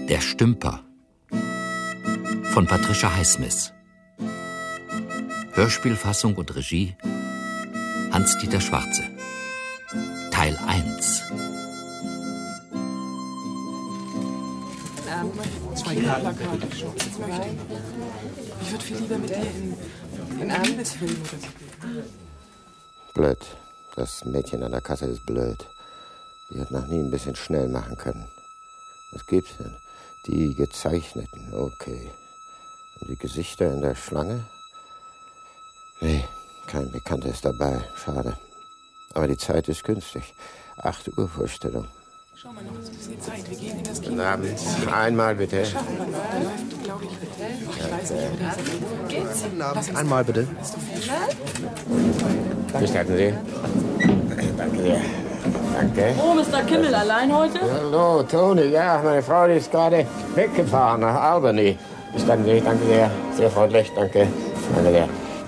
Der Stümper von Patricia Highsmith. Hörspielfassung und Regie Hans-Dieter Schwarze. Teil 1. Ich würde viel lieber mit dir in einen Liebesfilm oder so. Blöd. Das Mädchen an der Kasse ist blöd. Die hat noch nie ein bisschen schnell machen können. Was gibt's denn? Die gezeichneten, okay. Und die Gesichter in der Schlange? Nee, kein Bekannter ist dabei. Schade. Aber die Zeit ist günstig. 8 Uhr Vorstellung. Schau mal, noch ein bisschen Zeit. Wir gehen in das Kino. Guten Abend. Einmal bitte. Da läuft, glaube ich, weiß nicht, wo der geht's. Guten Abend. Einmal bitte. Gestatten Sie. Danke sehr. Danke. Oh, Mr. Kimmel, allein heute? Hallo, Toni. Ja, meine Frau die ist gerade weggefahren nach Albany. Gestatten Sie. Danke sehr. Sehr freundlich. Danke. Danke sehr.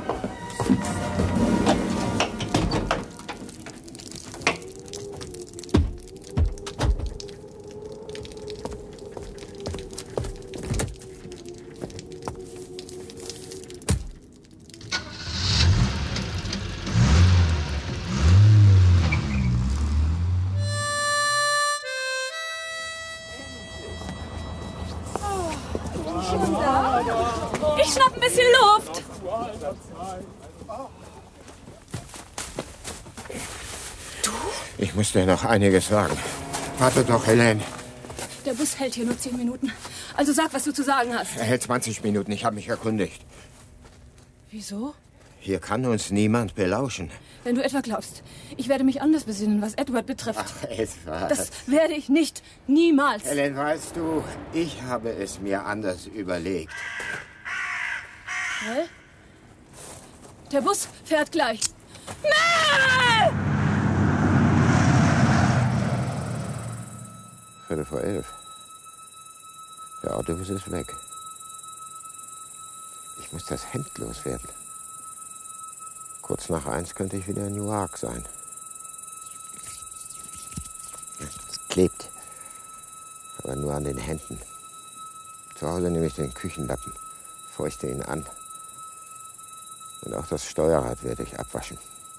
Ich schnapp ein bisschen Luft. Ich muss dir noch einiges sagen. Warte doch, Helene. Der Bus hält hier nur 10 Minuten. Also sag, was du zu sagen hast. Er hält 20 Minuten. Ich habe mich erkundigt. Wieso? Hier kann uns niemand belauschen. Wenn du etwa glaubst, ich werde mich anders besinnen, was Edward betrifft. Ach, etwas. Das werde ich nicht. Niemals. Helen, weißt du, ich habe es mir anders überlegt. Hä? Der Bus fährt gleich. Mel! 11:15. Der Autobus ist weg. Ich muss das Hemd loswerden. Kurz nach 1 könnte ich wieder in Newark sein. Ja, es klebt. Aber nur an den Händen. Zu Hause nehme ich den Küchenlappen, feuchte ihn an. Und auch das Steuerrad werde ich abwaschen.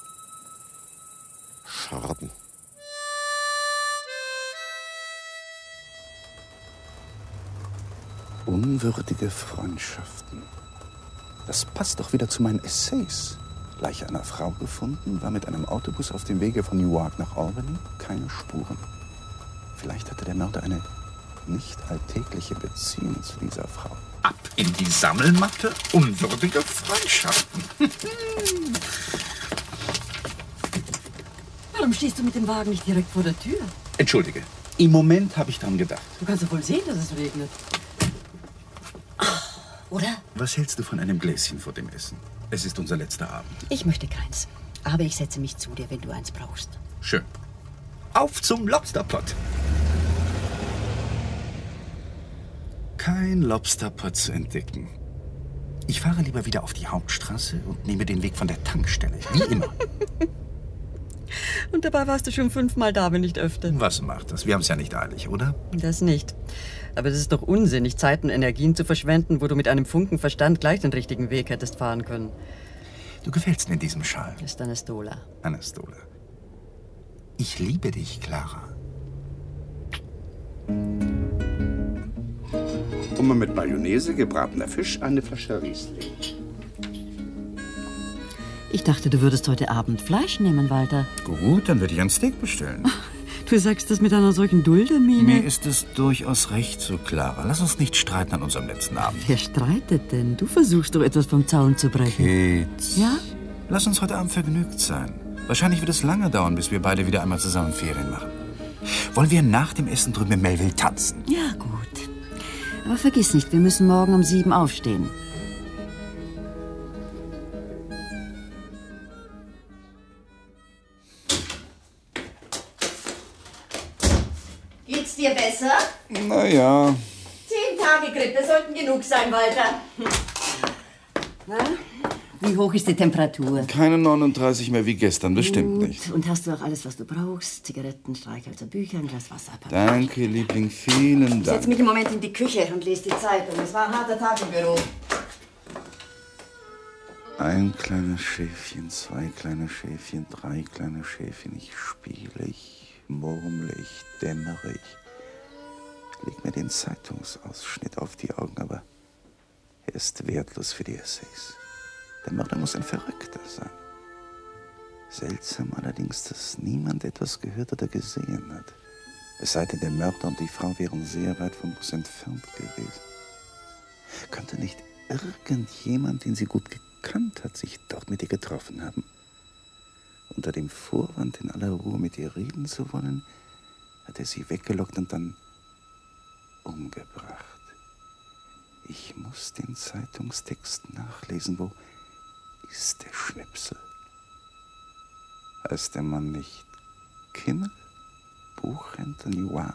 Scharben. Unwürdige Freundschaften. Das passt doch wieder zu meinen Essays. Leiche einer Frau gefunden, war mit einem Autobus auf dem Wege von Newark nach Albany. Keine Spuren. Vielleicht hatte der Mörder eine nicht alltägliche Beziehung zu dieser Frau. Ab in die Sammelmatte, unwürdige Freundschaften. Warum stehst du mit dem Wagen nicht direkt vor der Tür? Entschuldige, im Moment habe ich dran gedacht. Du kannst doch wohl sehen, dass es regnet. Oder? Was hältst du von einem Gläschen vor dem Essen? Es ist unser letzter Abend. Ich möchte keins. Aber ich setze mich zu dir, wenn du eins brauchst. Schön. Auf zum Lobsterpot. Kein Lobsterpot zu entdecken. Ich fahre lieber wieder auf die Hauptstraße und nehme den Weg von der Tankstelle. Wie immer. Und dabei warst du schon 5-mal da, wenn nicht öfter. Was macht das? Wir haben es ja nicht eilig, oder? Das nicht. Aber das ist doch unsinnig, Zeit und Energien zu verschwenden, wo du mit einem Funken Verstand gleich den richtigen Weg hättest fahren können. Du gefällst mir in diesem Schal. Das ist Anastola. Anastola. Ich liebe dich, Clara. Hummer mit Mayonnaise, gebratener Fisch, eine Flasche Riesling. Ich dachte, du würdest heute Abend Fleisch nehmen, Walter. Gut, dann würde ich ein Steak bestellen. Du sagst das mit einer solchen Duldermiene. Mir ist es durchaus recht so, Clara. Lass uns nicht streiten an unserem letzten Abend. Wer streitet denn? Du versuchst doch etwas vom Zaun zu brechen. Kids. Ja? Lass uns heute Abend vergnügt sein. Wahrscheinlich wird es lange dauern, bis wir beide wieder einmal zusammen Ferien machen. Wollen wir nach dem Essen drüben in Melville tanzen? Ja, gut. Aber vergiss nicht, wir müssen morgen um 7 aufstehen. Geht's dir besser? Naja. 10 Tage Grippe sollten genug sein, Walter. Na, Wie hoch ist die Temperatur? Keine 39 mehr wie gestern, bestimmt nicht. Und hast du auch alles, was du brauchst? Zigaretten, Streichhölzer, Bücher, ein Glas Wasser, Papier. Danke, Liebling, vielen Dank. Ich setze mich im Moment in die Küche und lese die Zeitung. Es war ein harter Tag im Büro. Ein kleines Schäfchen, 2 kleine Schäfchen, 3 kleine Schäfchen. Ich spiele, ich murmle, ich dämmere, ich leg mir den Zeitungsausschnitt auf die Augen, aber er ist wertlos für die Essays. Der Mörder muss ein Verrückter sein. Seltsam allerdings, dass niemand etwas gehört oder gesehen hat. Es sei denn, der Mörder und die Frau wären sehr weit vom Bus entfernt gewesen. Könnte nicht irgendjemand, den sie gut gekannt hat, sich dort mit ihr getroffen haben? Unter dem Vorwand, in aller Ruhe mit ihr reden zu wollen, hat er sie weggelockt und dann umgebracht. Ich muss den Zeitungstext nachlesen. Wo ist der Schnipsel? Heißt der Mann nicht Kimmel? Buchhändler Newark?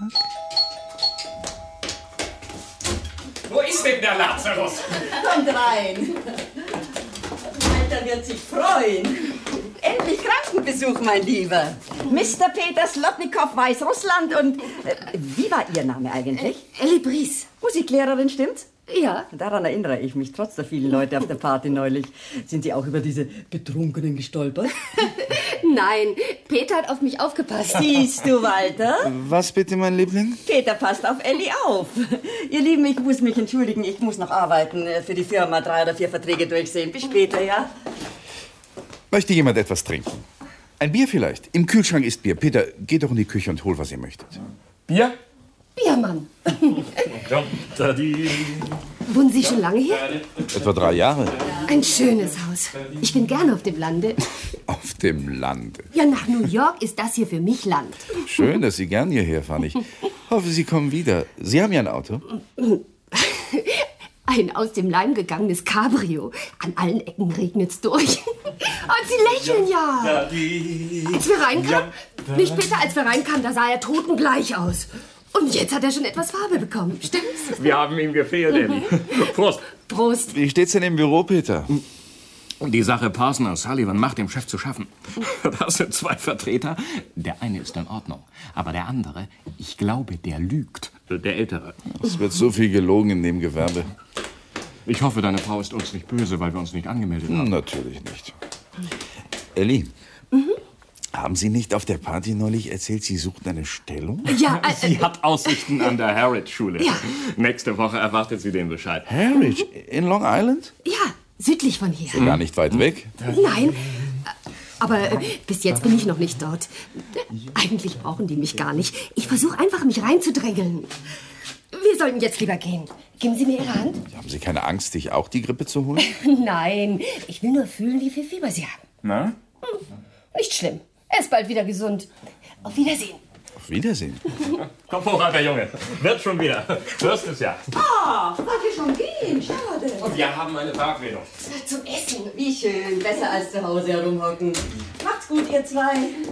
Wo ist denn der Lazarus? Kommt rein. Walter wird sich freuen. Endlich Krankenbesuch, mein Lieber. Mr. Peter Slotnikow, Weißrussland und... wie war Ihr Name eigentlich? Ellie Bries. Musiklehrerin, stimmt's? Ja. Daran erinnere ich mich, trotz der vielen Leute auf der Party neulich. Sind Sie auch über diese Betrunkenen gestolpert? Nein, Peter hat auf mich aufgepasst. Siehst du, Walter? Was bitte, mein Liebling? Peter passt auf Ellie auf. Ihr Lieben, ich muss mich entschuldigen, ich muss noch arbeiten. Für die Firma 3 oder 4 Verträge durchsehen. Bis später, ja? Möchte jemand etwas trinken? Ein Bier vielleicht? Im Kühlschrank ist Bier. Peter, geht doch in die Küche und hol, was ihr möchtet. Bier? Biermann. Wohnen Sie schon lange hier? Etwa 3 Jahre. Ein schönes Haus. Ich bin gerne auf dem Lande. Auf dem Lande. Ja, nach New York ist das hier für mich Land. Schön, dass Sie gern hierher fahren. Ich hoffe, Sie kommen wieder. Sie haben ja ein Auto. Ein aus dem Leim gegangenes Cabrio. An allen Ecken regnet's durch. Und Sie lächeln ja. Als wir reinkamen, nicht Peter, als wir reinkamen, da sah er totengleich aus. Und jetzt hat er schon etwas Farbe bekommen. Stimmt's? Wir haben ihm gefehlt, Ellie. Prost. Prost. Wie steht's denn im Büro, Peter? Die Sache Parson Sullivan macht dem Chef zu schaffen. Das sind 2 Vertreter. Der eine ist in Ordnung, aber der andere, ich glaube, der lügt. Der Ältere. Es wird so viel gelogen in dem Gewerbe. Ich hoffe, deine Frau ist uns nicht böse, weil wir uns nicht angemeldet haben. Natürlich nicht. Ellie, haben Sie nicht auf der Party neulich erzählt, Sie suchten eine Stellung? Ja, Sie hat Aussichten an der Harwich-Schule. Ja. Nächste Woche erwartet sie den Bescheid. Harwich? In Long Island? ja, südlich von hier. Gar nicht weit weg. Nein, aber bis jetzt bin ich noch nicht dort. Eigentlich brauchen die mich gar nicht. Ich versuche einfach, mich reinzudrängeln. Wir sollten jetzt lieber gehen. Geben Sie mir Ihre Hand? Haben Sie keine Angst, sich auch die Grippe zu holen? Nein, ich will nur fühlen, wie viel Fieber Sie haben. Na? Nicht schlimm. Er ist bald wieder gesund. Auf Wiedersehen. Auf Wiedersehen. Komm hoch, alter Junge. Wird schon wieder. Hörst es ja. Ah, wollt ihr schon gehen? Schade. Und wir haben eine Verabredung. Zum Essen. Wie schön. Besser als zu Hause herumhocken. Macht's gut, ihr 2.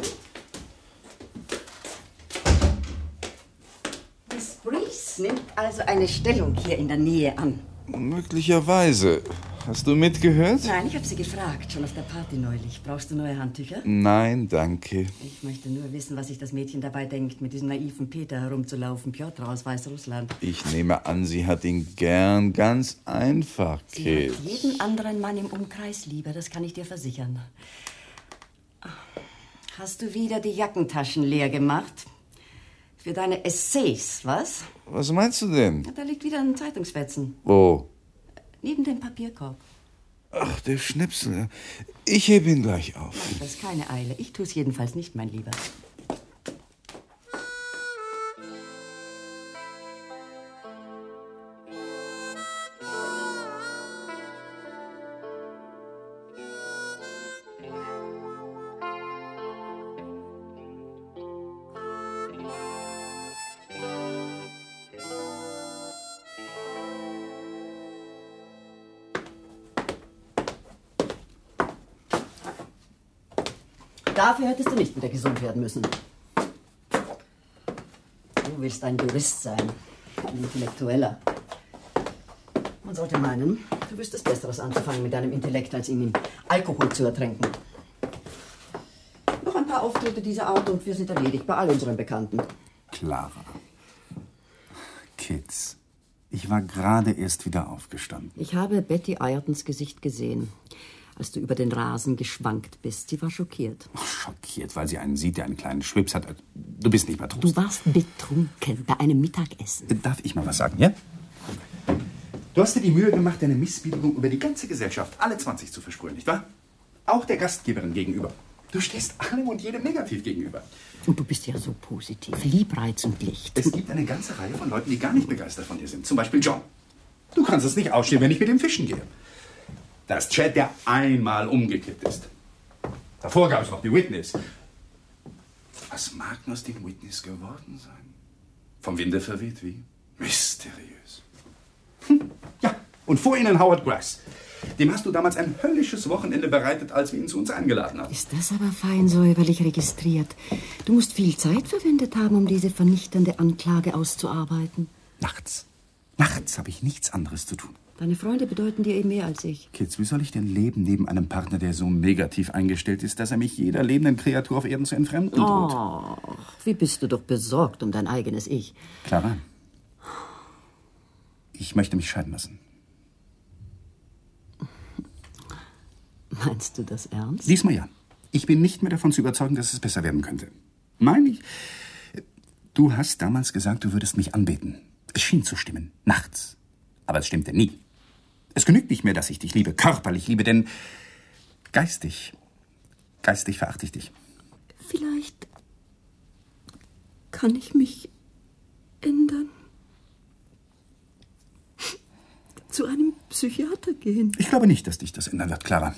Miss Bries nimmt also eine Stellung hier in der Nähe an. Möglicherweise. Hast du mitgehört? Nein, ich habe sie gefragt, schon auf der Party neulich. Brauchst du neue Handtücher? Nein, danke. Ich möchte nur wissen, was sich das Mädchen dabei denkt, mit diesem naiven Peter herumzulaufen. Piotr aus Weißrussland. Ich nehme an, sie hat ihn gern. Ganz einfach, Sie Kid. hat jeden anderen Mann im Umkreis lieber, das kann ich dir versichern. Hast du wieder die Jackentaschen leer gemacht? Für deine Essays, was? Was meinst du denn? Da liegt wieder ein Zeitungsfetzen. Wo? Neben dem Papierkorb. Ach, der Schnipsel. Ich hebe ihn gleich auf. Das ist keine Eile. Ich tue es jedenfalls nicht, mein Lieber. Dafür hättest du nicht wieder gesund werden müssen. Du willst ein Jurist sein, ein Intellektueller. Man sollte meinen, du wüsstest Besseres anzufangen mit deinem Intellekt, als ihn im Alkohol zu ertränken. Noch ein paar Auftritte dieser Art und wir sind erledigt bei all unseren Bekannten. Clara. Kids. Ich war gerade erst wieder aufgestanden. Ich habe Betty Ayrtons Gesicht gesehen, als du über den Rasen geschwankt bist. Sie war schockiert. Schockiert, weil sie einen sieht, der einen kleinen Schwips hat. Du bist nicht Matrose. Du warst betrunken bei einem Mittagessen. Darf ich mal was sagen, ja? Du hast dir die Mühe gemacht, deine Missbilligung über die ganze Gesellschaft, alle 20, zu versprühen, nicht wahr? Auch der Gastgeberin gegenüber. Du stehst allem und jedem negativ gegenüber. Und du bist ja so positiv, Liebreiz und Licht. Es gibt eine ganze Reihe von Leuten, die gar nicht begeistert von dir sind. Zum Beispiel John. Du kannst es nicht ausstehen, wenn ich mit ihm fischen gehe. Da ist Chad, der einmal umgekippt ist. Davor gab es noch die Witness. Was mag nur aus dem Witness geworden sein? Vom Winde verweht wie? Mysteriös. Ja, und vor ihnen Howard Grass. Dem hast du damals ein höllisches Wochenende bereitet, als wir ihn zu uns eingeladen haben. Ist das aber fein säuberlich registriert. Du musst viel Zeit verwendet haben, um diese vernichtende Anklage auszuarbeiten. Nachts. Nachts habe ich nichts anderes zu tun. Deine Freunde bedeuten dir eben mehr als ich. Kids, wie soll ich denn leben neben einem Partner, der so negativ eingestellt ist, dass er mich jeder lebenden Kreatur auf Erden zu entfremden droht? Oh, wie bist du doch besorgt um dein eigenes Ich. Clara, ich möchte mich scheiden lassen. Meinst du das ernst? Diesmal ja. Ich bin nicht mehr davon zu überzeugen, dass es besser werden könnte. Meine ich. Du hast damals gesagt, du würdest mich anbeten. Es schien zu stimmen. Nachts. Aber es stimmte nie. Es genügt nicht mehr, dass ich dich liebe, körperlich liebe, denn geistig verachte ich dich. Vielleicht kann ich mich ändern. Zu einem Psychiater gehen. Ich glaube nicht, dass dich das ändern wird, Clara.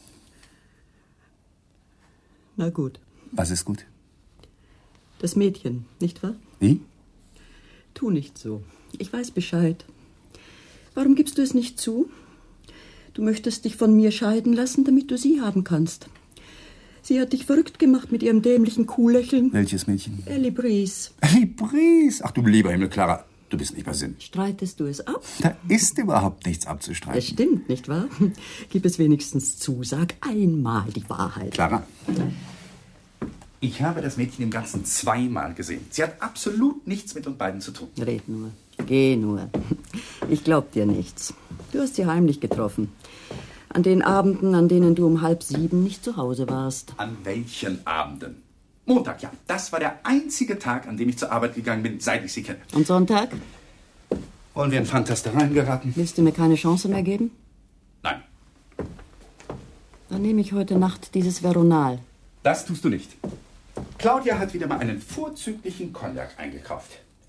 Na gut. Was ist gut? Das Mädchen, nicht wahr? Wie? Tu nicht so. Ich weiß Bescheid. Warum gibst du es nicht zu? Du möchtest dich von mir scheiden lassen, damit du sie haben kannst. Sie hat dich verrückt gemacht mit ihrem dämlichen Kuhlächeln. Welches Mädchen? Ellie Breeze. Ellie Breeze? Ach du lieber Himmel, Clara. Du bist nicht bei Sinn. Streitest du es ab? Da ist überhaupt nichts abzustreiten. Das stimmt, nicht wahr? Gib es wenigstens zu. Sag einmal die Wahrheit. Clara, ich habe das Mädchen im Ganzen 2-mal gesehen. Sie hat absolut nichts mit uns beiden zu tun. Red nur. Geh nur. Ich glaub dir nichts. Du hast sie heimlich getroffen. An den Abenden, an denen du um 6:30 nicht zu Hause warst. An welchen Abenden? Montag, ja. Das war der einzige Tag, an dem ich zur Arbeit gegangen bin, seit ich sie kenne. Und Sonntag? Wollen wir in Fantastereien geraten? Willst du mir keine Chance mehr geben? Nein. Dann nehme ich heute Nacht dieses Veronal. Das tust du nicht. Claudia hat wieder mal einen vorzüglichen Cognac eingekauft.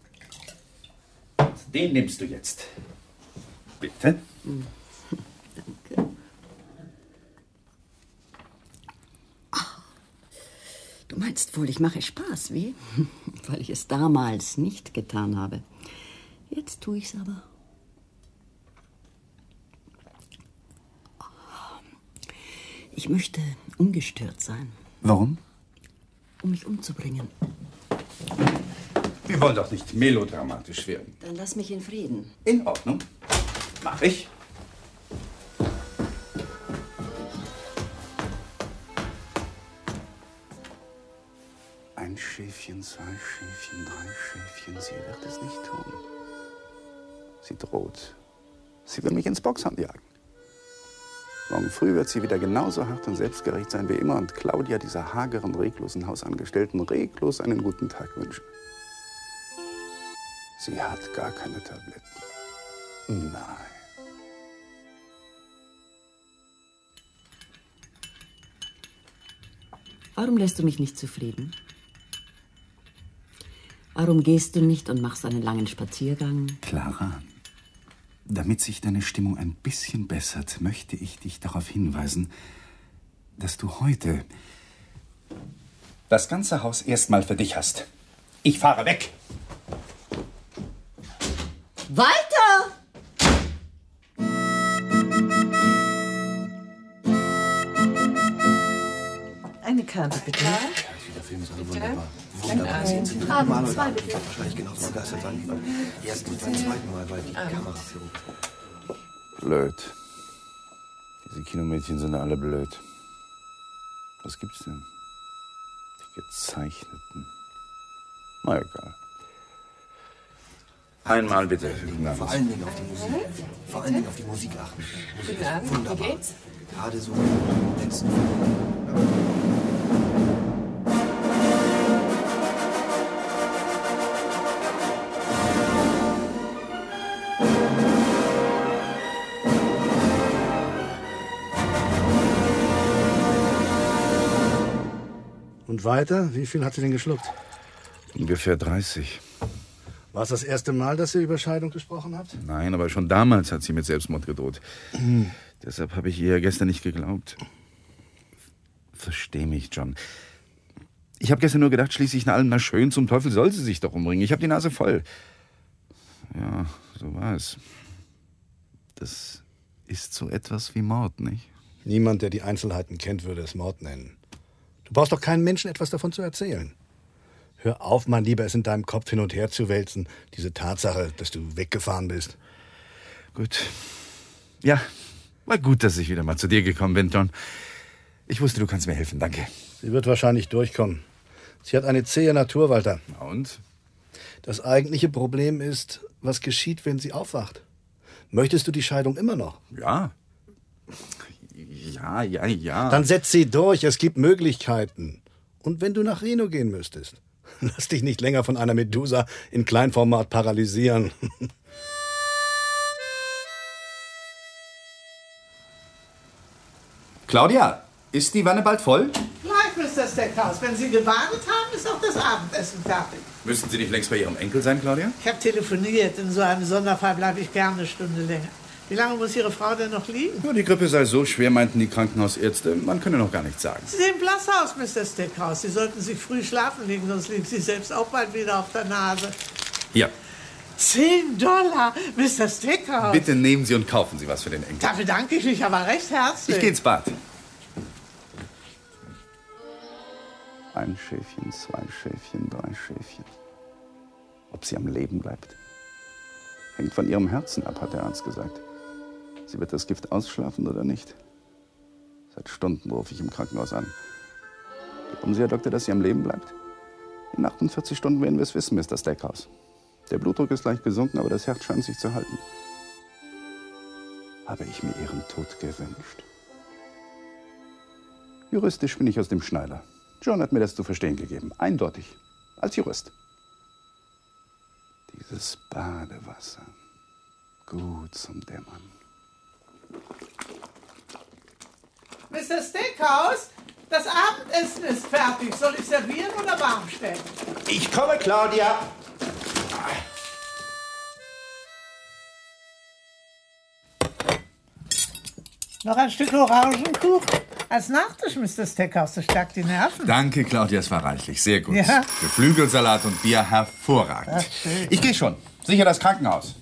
Den nimmst du jetzt. Bitte. Danke. Du meinst wohl, ich mache Spaß, wie? Weil ich es damals nicht getan habe. Jetzt tue ich's aber. Ich möchte ungestört sein. Warum? Um mich umzubringen. Wir wollen doch nicht melodramatisch werden. Dann lass mich in Frieden. In Ordnung. Mach ich. Ein Schäfchen, 2 Schäfchen, 3 Schäfchen. Sie wird es nicht tun. Sie droht. Sie will mich ins Boxhand jagen. Morgen früh wird sie wieder genauso hart und selbstgerecht sein wie immer und Claudia, dieser hageren, reglosen Hausangestellten, reglos einen guten Tag wünschen. Sie hat gar keine Tabletten. Nein. Warum lässt du mich nicht zufrieden? Warum gehst du nicht und machst einen langen Spaziergang? Clara, damit sich deine Stimmung ein bisschen bessert, möchte ich dich darauf hinweisen, dass du heute das ganze Haus erstmal für dich hast. Ich fahre weg. Walter! Eine Karte, bitte. Der Film ist also wunderbar. Wunderbar. Manuel wahrscheinlich genauso begeistert sein wie beim ersten und beim zweiten Mal, weil die Kameraführung. Blöd. Diese Kinomädchen sind alle blöd. Was gibt's denn? Die gezeichneten. Na egal. Einmal bitte. Vor allen Dingen auf die Musik. Vor allen Dingen auf die Musik achten. Musik ist wunderbar. Wie geht's? Gerade so im letzten Und weiter? Wie viel hat sie denn geschluckt? Ungefähr 30. War es das erste Mal, dass ihr über Scheidung gesprochen habt? Nein, aber schon damals hat sie mit Selbstmord gedroht. Deshalb habe ich ihr gestern nicht geglaubt. Versteh mich, John. Ich habe gestern nur gedacht, schließlich nach allem, na schön, zum Teufel soll sie sich doch umbringen. Ich habe die Nase voll. Ja, so war es. Das ist so etwas wie Mord, nicht? Niemand, der die Einzelheiten kennt, würde es Mord nennen. Du brauchst doch keinen Menschen, etwas davon zu erzählen. Hör auf, mein Lieber, es in deinem Kopf hin und her zu wälzen. Diese Tatsache, dass du weggefahren bist. Gut. Ja, war gut, dass ich wieder mal zu dir gekommen bin, John. Ich wusste, du kannst mir helfen, danke. Sie wird wahrscheinlich durchkommen. Sie hat eine zähe Natur, Walter. Und? Das eigentliche Problem ist, was geschieht, wenn sie aufwacht? Möchtest du die Scheidung immer noch? Ja. Ja. Dann setz sie durch, es gibt Möglichkeiten. Und wenn du nach Reno gehen müsstest, lass dich nicht länger von einer Medusa in Kleinformat paralysieren. Claudia, ist die Wanne bald voll? Gleich, Mr. Steckhaus. Wenn Sie gebadet haben, ist auch das Abendessen fertig. Müssten Sie nicht längst bei Ihrem Enkel sein, Claudia? Ich habe telefoniert. In so einem Sonderfall bleibe ich gerne eine Stunde länger. Wie lange muss Ihre Frau denn noch liegen? Nur die Grippe sei so schwer, meinten die Krankenhausärzte. Man könne noch gar nichts sagen. Sie sehen blass aus, Mr. Steckhaus. Sie sollten sich früh schlafen legen, sonst liegen Sie selbst auch bald wieder auf der Nase. Hier. $10, Mr. Steckhaus. Bitte nehmen Sie und kaufen Sie was für den Enkel. Dafür danke ich mich aber recht herzlich. Ich gehe ins Bad. 1 Schäfchen, 2 Schäfchen, 3 Schäfchen. Ob sie am Leben bleibt? Hängt von ihrem Herzen ab, hat der Arzt gesagt. Sie wird das Gift ausschlafen oder nicht? Seit Stunden rufe ich im Krankenhaus an. Glauben Sie, Herr Doktor, dass sie am Leben bleibt? In 48 Stunden werden wir es wissen, Mr. Steckhaus. Der Blutdruck ist leicht gesunken, aber das Herz scheint sich zu halten. Habe ich mir ihren Tod gewünscht? Juristisch bin ich aus dem Schneider. John hat mir das zu verstehen gegeben. Eindeutig. Als Jurist. Dieses Badewasser. Gut zum Dämmern. Mr. Steckhaus, das Abendessen ist fertig. Soll ich servieren oder warm stellen? Ich komme, Claudia. Noch ein Stück Orangenkuchen? Als Nachtisch, Mr. Steckhaus, das stärkt die Nerven. Danke, Claudia, es war reichlich. Sehr gut. Ja. Geflügelsalat und Bier hervorragend. Ach, schön. Ich gehe schon. Sicher das Krankenhaus.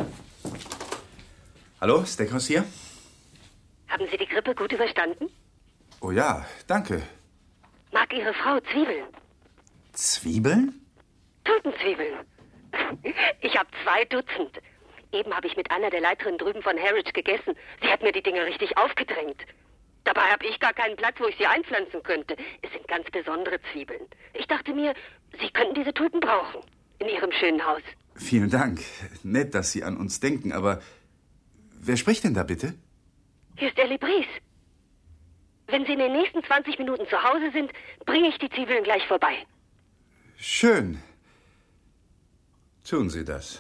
Hallo, Steckhaus hier? Haben Sie die Grippe gut überstanden? Oh ja, danke. Mag Ihre Frau Zwiebeln? Zwiebeln? Totenzwiebeln. Ich habe 2 Dutzend. Eben habe ich mit einer der Leiterinnen drüben von Harwich gegessen. Sie hat mir die Dinger richtig aufgedrängt. Dabei habe ich gar keinen Platz, wo ich sie einpflanzen könnte. Es sind ganz besondere Zwiebeln. Ich dachte mir, Sie könnten diese Tulpen brauchen. In Ihrem schönen Haus. Vielen Dank. Nett, dass Sie an uns denken, aber wer spricht denn da bitte? Hier ist Ellie Bries. Wenn Sie in den nächsten 20 Minuten zu Hause sind, bringe ich die Zwiebeln gleich vorbei. Schön. Tun Sie das.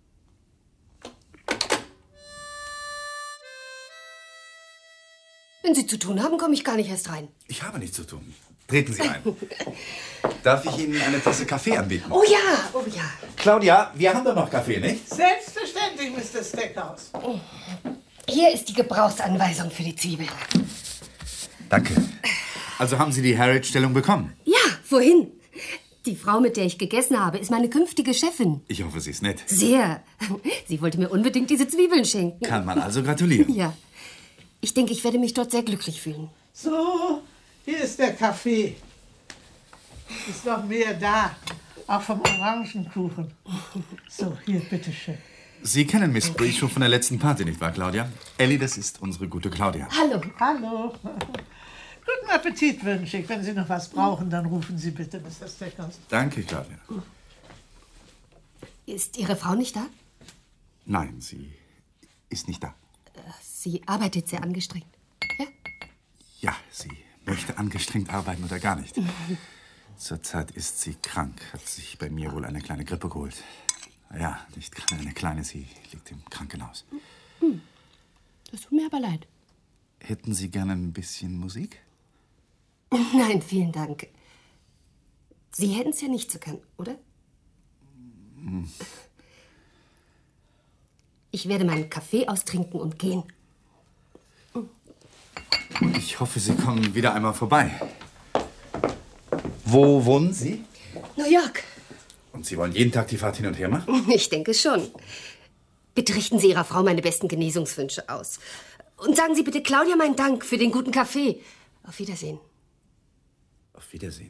Wenn Sie zu tun haben, komme ich gar nicht erst rein. Ich habe nichts zu tun. Treten Sie ein. Darf ich Ihnen eine Tasse Kaffee anbieten? Oh ja, oh ja. Claudia, wir haben doch noch Kaffee, nicht? Selbstverständlich, Mr. Steckhaus. Hier ist die Gebrauchsanweisung für die Zwiebeln. Danke. Also haben Sie die Harwich-Stellung bekommen? Ja, vorhin. Die Frau, mit der ich gegessen habe, ist meine künftige Chefin. Ich hoffe, sie ist nett. Sehr. Sie wollte mir unbedingt diese Zwiebeln schenken. Kann man also gratulieren. Ja. Ich denke, ich werde mich dort sehr glücklich fühlen. So, hier ist der Kaffee. Ist noch mehr da. Auch vom Orangenkuchen. So, hier, bitteschön. Sie kennen Miss Bree schon von der letzten Party, nicht wahr, Claudia? Ellie, das ist unsere gute Claudia. Hallo. Hallo. Guten Appetit wünsche ich. Wenn Sie noch was brauchen, dann rufen Sie bitte Mr. Stackhouse. Danke, Claudia. Ist Ihre Frau nicht da? Nein, sie ist nicht da. Sie arbeitet sehr angestrengt. Ja? Ja, sie möchte angestrengt arbeiten oder gar nicht. Zurzeit ist sie krank, hat sich bei mir wohl eine kleine Grippe geholt. Ja, nicht gerade eine kleine, sie liegt im Krankenhaus. Das tut mir aber leid. Hätten Sie gerne ein bisschen Musik? Nein, vielen Dank. Sie hätten es ja nicht so gern, oder? Ich werde meinen Kaffee austrinken und gehen. Ich hoffe, Sie kommen wieder einmal vorbei. Wo wohnen Sie? New York. Und Sie wollen jeden Tag die Fahrt hin und her machen? Ich denke schon. Bitte richten Sie Ihrer Frau meine besten Genesungswünsche aus. Und sagen Sie bitte Claudia meinen Dank für den guten Kaffee. Auf Wiedersehen. Auf Wiedersehen.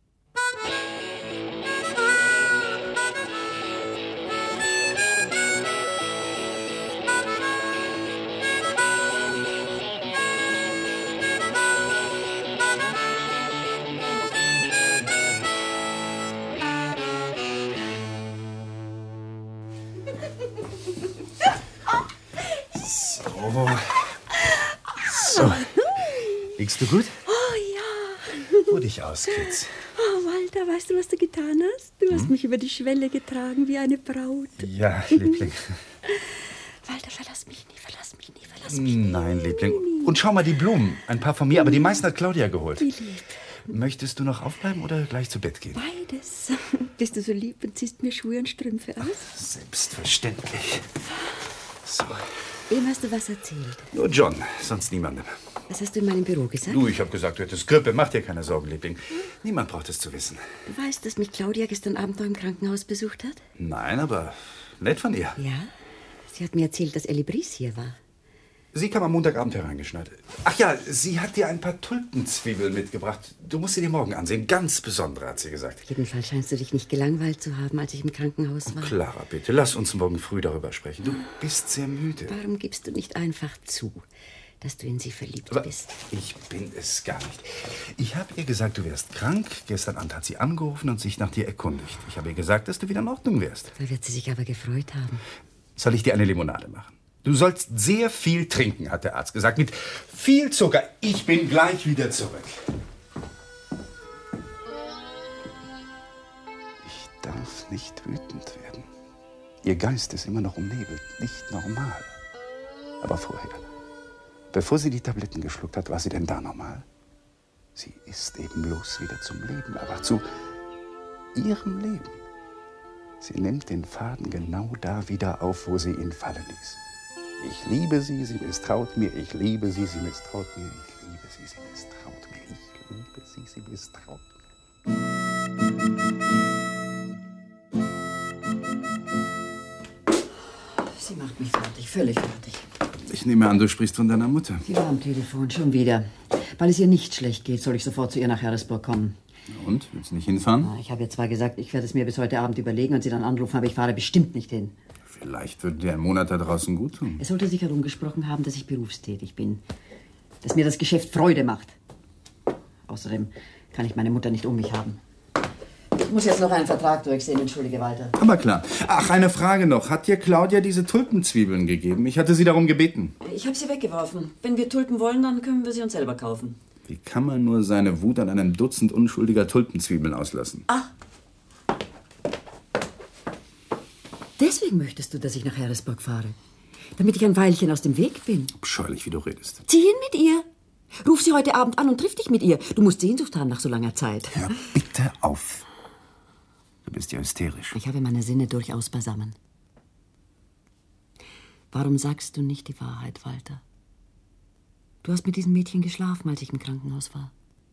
So. Liegst du gut? Oh ja. Ruh dich aus, Kids. Oh, Walter, weißt du, was du getan hast? Du hast mich über die Schwelle getragen wie eine Braut. Ja, Liebling. Walter, verlass mich nie, verlass mich nie, verlass mich nie. Nein, Liebling. Und schau mal, die Blumen. Ein paar von mir, aber die meisten hat Claudia geholt. Wie lieb. Möchtest du noch aufbleiben oder gleich zu Bett gehen? Beides. Bist du so lieb und ziehst mir Schuhe und Strümpfe aus? Selbstverständlich. So. Wem hast du was erzählt? Nur John, sonst niemandem. Was hast du in meinem Büro gesagt? Du, ich habe gesagt, du hättest Grippe. Mach dir keine Sorgen, Liebling. Niemand braucht es zu wissen. Du weißt, dass mich Claudia gestern Abend noch im Krankenhaus besucht hat? Nein, aber nett von ihr. Ja. Sie hat mir erzählt, dass Ellie Bries hier war. Sie kam am Montagabend hereingeschneit. Ach ja, sie hat dir ein paar Tulpenzwiebeln mitgebracht. Du musst sie dir morgen ansehen. Ganz besondere, hat sie gesagt. Jedenfalls scheinst du dich nicht gelangweilt zu haben, als ich im Krankenhaus war. Clara, bitte, lass uns morgen früh darüber sprechen. Du bist sehr müde. Warum gibst du nicht einfach zu, dass du in sie verliebt bist? Ich bin es gar nicht. Ich habe ihr gesagt, du wärst krank. Gestern Abend hat sie angerufen und sich nach dir erkundigt. Ich habe ihr gesagt, dass du wieder in Ordnung wärst. Da wird sie sich aber gefreut haben. Soll ich dir eine Limonade machen? Du sollst sehr viel trinken, hat der Arzt gesagt. Mit viel Zucker. Ich bin gleich wieder zurück. Ich darf nicht wütend werden. Ihr Geist ist immer noch umnebelt. Nicht normal. Aber vorher, bevor sie die Tabletten geschluckt hat, war sie denn da normal? Sie ist eben bloß wieder zum Leben, aber zu ihrem Leben. Sie nimmt den Faden genau da wieder auf, wo sie ihn fallen ließ. Ich liebe sie, sie misstraut mir. Ich liebe sie, sie misstraut mir. Ich liebe sie, sie misstraut mir. Ich liebe sie, sie misstraut mir. Sie macht mich fertig, völlig fertig. Ich nehme an, du sprichst von deiner Mutter. Sie war am Telefon, schon wieder. Weil es ihr nicht schlecht geht, soll ich sofort zu ihr nach Harrisburg kommen. Und? Willst du nicht hinfahren? Ich habe ihr zwar gesagt, ich werde es mir bis heute Abend überlegen und sie dann anrufen, aber ich fahre bestimmt nicht hin. Vielleicht würde dir ein Monat da draußen gut tun. Es sollte sich herumgesprochen haben, dass ich berufstätig bin. Dass mir das Geschäft Freude macht. Außerdem kann ich meine Mutter nicht um mich haben. Ich muss jetzt noch einen Vertrag durchsehen, entschuldige, Walter. Aber klar. Ach, eine Frage noch. Hat dir Claudia diese Tulpenzwiebeln gegeben? Ich hatte sie darum gebeten. Ich habe sie weggeworfen. Wenn wir Tulpen wollen, dann können wir sie uns selber kaufen. Wie kann man nur seine Wut an einem Dutzend unschuldiger Tulpenzwiebeln auslassen? Ach. Deswegen möchtest du, dass ich nach Harrisburg fahre? Damit ich ein Weilchen aus dem Weg bin? Abscheulich, wie du redest. Zieh hin mit ihr. Ruf sie heute Abend an und triff dich mit ihr. Du musst Sehnsucht haben nach so langer Zeit. Hör bitte auf. Du bist ja hysterisch. Ich habe meine Sinne durchaus beisammen. Warum sagst du nicht die Wahrheit, Walter? Du hast mit diesem Mädchen geschlafen, als ich im Krankenhaus war.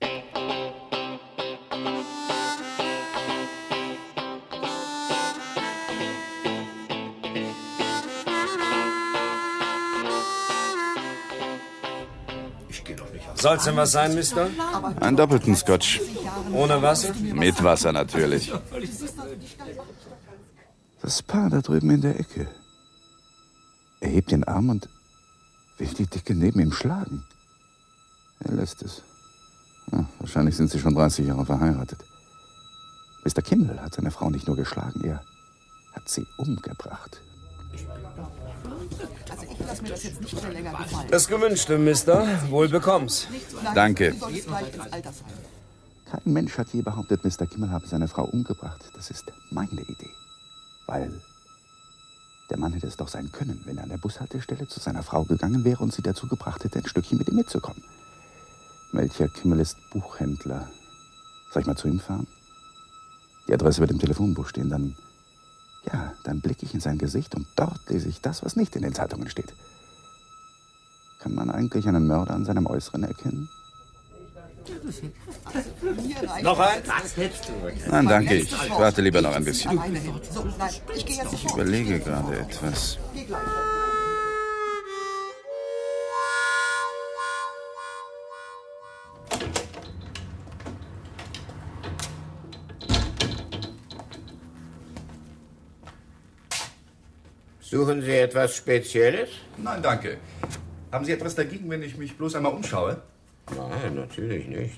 Soll's denn was sein, Mister? Einen doppelten Scotch. Ohne Wasser? Mit Wasser natürlich. Das Paar da drüben in der Ecke. hebt den Arm und will die Dicke neben ihm schlagen. Er lässt es. Ja, wahrscheinlich sind sie schon 30 Jahre verheiratet. Mr. Kimmel hat seine Frau nicht nur geschlagen, er hat sie umgebracht. Also ich lasse mir das jetzt nicht mehr länger gefallen. Das Gewünschte, Mister. Wohl bekomm's. Danke. Kein Mensch hat je behauptet, Mr. Kimmel habe seine Frau umgebracht. Das ist meine Idee. Weil der Mann hätte es doch sein können, wenn er an der Bushaltestelle zu seiner Frau gegangen wäre und sie dazu gebracht hätte, ein Stückchen mit ihm mitzukommen. Melchior Kimmel ist Buchhändler. Soll ich mal zu ihm fahren? Die Adresse wird im Telefonbuch stehen. Dann blicke ich in sein Gesicht und dort lese ich das, was nicht in den Zeitungen steht. Kann man eigentlich einen Mörder an seinem Äußeren erkennen? Noch eins? Nein, danke. Ich warte lieber noch ein bisschen. Ich überlege gerade etwas. Suchen Sie etwas Spezielles? Nein, danke. Haben Sie etwas dagegen, wenn ich mich bloß einmal umschaue? Nein, natürlich nicht.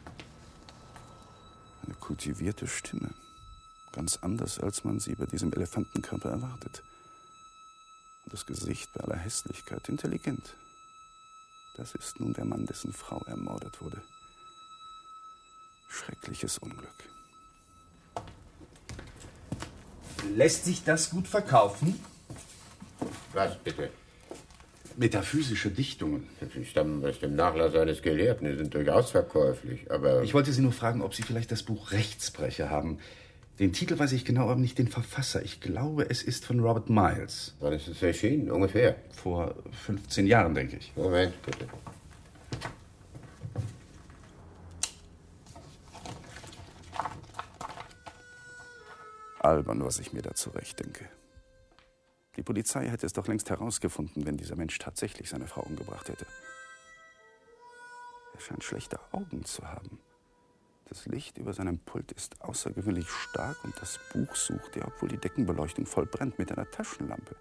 Eine kultivierte Stimme. Ganz anders, als man sie bei diesem Elefantenkörper erwartet. Und das Gesicht bei aller Hässlichkeit intelligent. Das ist nun der Mann, dessen Frau ermordet wurde. Schreckliches Unglück. Lässt sich das gut verkaufen? Was bitte? Metaphysische Dichtungen. Sie stammen aus dem Nachlass eines Gelehrten. Die sind durchaus verkäuflich, aber... Ich wollte Sie nur fragen, ob Sie vielleicht das Buch Rechtsbrecher haben. Den Titel weiß ich genau, aber nicht den Verfasser. Ich glaube, es ist von Robert Miles. Wann ist es erschienen, ungefähr? Vor 15 Jahren, denke ich. Moment, bitte. Albern, was ich mir da zurechtdenke. Die Polizei hätte es doch längst herausgefunden, wenn dieser Mensch tatsächlich seine Frau umgebracht hätte. Er scheint schlechte Augen zu haben. Das Licht über seinem Pult ist außergewöhnlich stark und das Buch sucht er, obwohl die Deckenbeleuchtung voll brennt, mit einer Taschenlampe.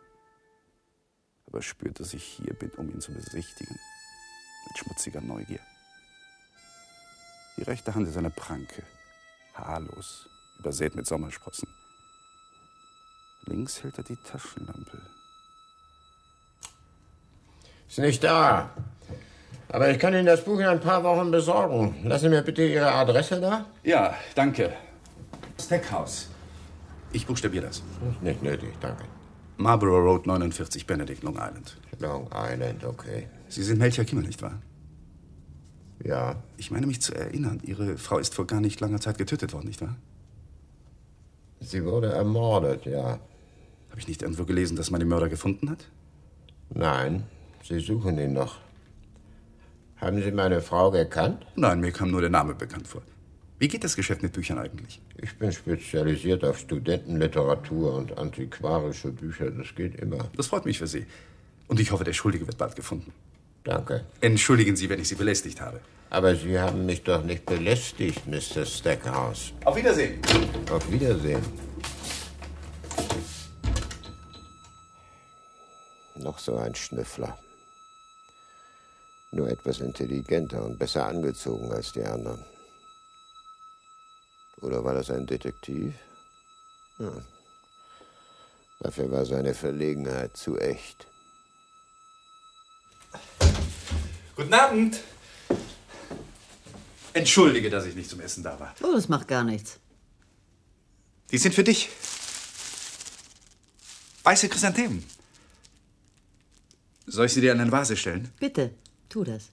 Aber spürt, dass ich hier bin, um ihn zu besichtigen, mit schmutziger Neugier. Die rechte Hand ist eine Pranke, haarlos, übersät mit Sommersprossen. Links hält er die Taschenlampe. Ist nicht da. Aber ich kann Ihnen das Buch in ein paar Wochen besorgen. Lassen Sie mir bitte Ihre Adresse da. Ja, danke. Steakhouse. Ich buchstabiere das. Nicht nötig, danke. Marlborough Road 49, Benedict, Long Island. Long Island, okay. Sie sind Melchior Kimmel, nicht wahr? Ja. Ich meine mich zu erinnern, Ihre Frau ist vor gar nicht langer Zeit getötet worden, nicht wahr? Sie wurde ermordet, ja. Habe ich nicht irgendwo gelesen, dass man den Mörder gefunden hat? Nein, Sie suchen ihn noch. Haben Sie meine Frau gekannt? Nein, mir kam nur der Name bekannt vor. Wie geht das Geschäft mit Büchern eigentlich? Ich bin spezialisiert auf Studentenliteratur und antiquarische Bücher. Das geht immer. Das freut mich für Sie. Und ich hoffe, der Schuldige wird bald gefunden. Danke. Entschuldigen Sie, wenn ich Sie belästigt habe. Aber Sie haben mich doch nicht belästigt, Mr. Stackhouse. Auf Wiedersehen. Auf Wiedersehen. Noch so ein Schnüffler. Nur etwas intelligenter und besser angezogen als die anderen. Oder war das ein Detektiv? Hm. Dafür war seine Verlegenheit zu echt. Guten Abend. Entschuldige, dass ich nicht zum Essen da war. Oh, das macht gar nichts. Die sind für dich. Weiße Chrysanthemen. Soll ich sie dir an eine Vase stellen? Bitte, tu das.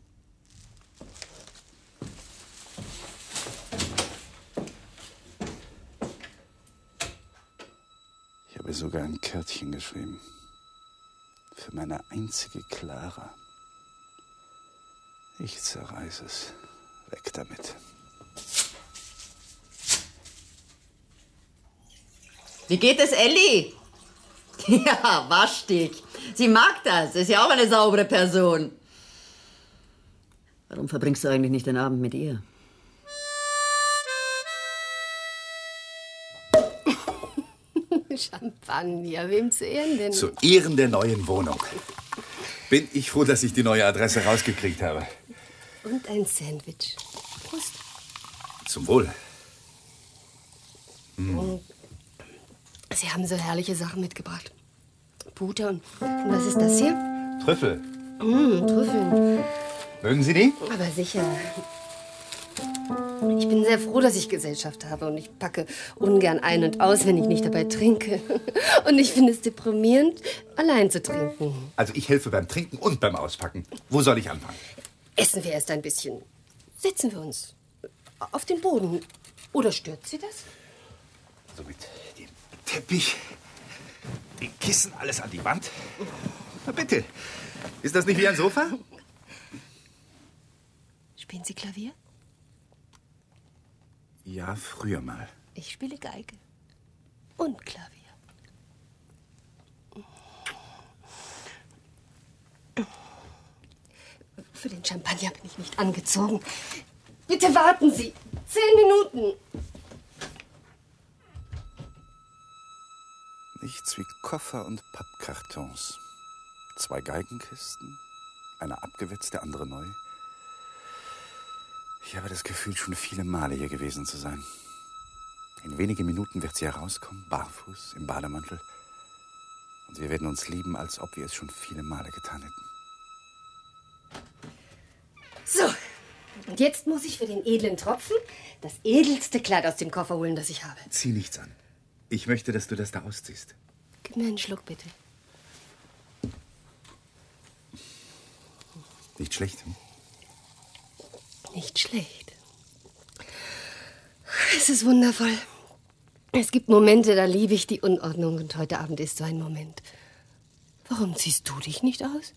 Ich habe sogar ein Kärtchen geschrieben. Für meine einzige Clara. Ich zerreiß es. Weg damit. Wie geht es, Elli? Ja, wasch dich. Sie mag das. Ist ja auch eine saubere Person. Warum verbringst du eigentlich nicht den Abend mit ihr? Champagner. Wem zu Ehren denn? Zu Ehren der neuen Wohnung. Bin ich froh, dass ich die neue Adresse rausgekriegt habe. Und ein Sandwich. Prost. Zum Wohl. Sie haben so herrliche Sachen mitgebracht. Pute und was ist das hier? Trüffel. Trüffeln. Mögen Sie die? Aber sicher. Ich bin sehr froh, dass ich Gesellschaft habe und ich packe ungern ein und aus, wenn ich nicht dabei trinke. Und ich finde es deprimierend, allein zu trinken. Also ich helfe beim Trinken und beim Auspacken. Wo soll ich anfangen? Essen wir erst ein bisschen. Setzen wir uns auf den Boden. Oder stört Sie das? So mit dem Teppich, den Kissen, alles an die Wand. Na bitte, ist das nicht wie ein Sofa? Spielen Sie Klavier? Ja, früher mal. Ich spiele Geige. Und Klavier. Für den Champagner bin ich nicht angezogen. Bitte warten Sie. 10 Minuten. Nichts wie Koffer und Pappkartons. 2 Geigenkisten, eine abgewetzte, andere neu. Ich habe das Gefühl, schon viele Male hier gewesen zu sein. In wenigen Minuten wird sie herauskommen, barfuß, im Bademantel. Und wir werden uns lieben, als ob wir es schon viele Male getan hätten. So, und jetzt muss ich für den edlen Tropfen das edelste Kleid aus dem Koffer holen, das ich habe. Zieh nichts an. Ich möchte, dass du das da ausziehst. Gib mir einen Schluck, bitte. Nicht schlecht, hm? Nicht schlecht. Es ist wundervoll. Es gibt Momente, da liebe ich die Unordnung und heute Abend ist so ein Moment. Warum ziehst du dich nicht aus?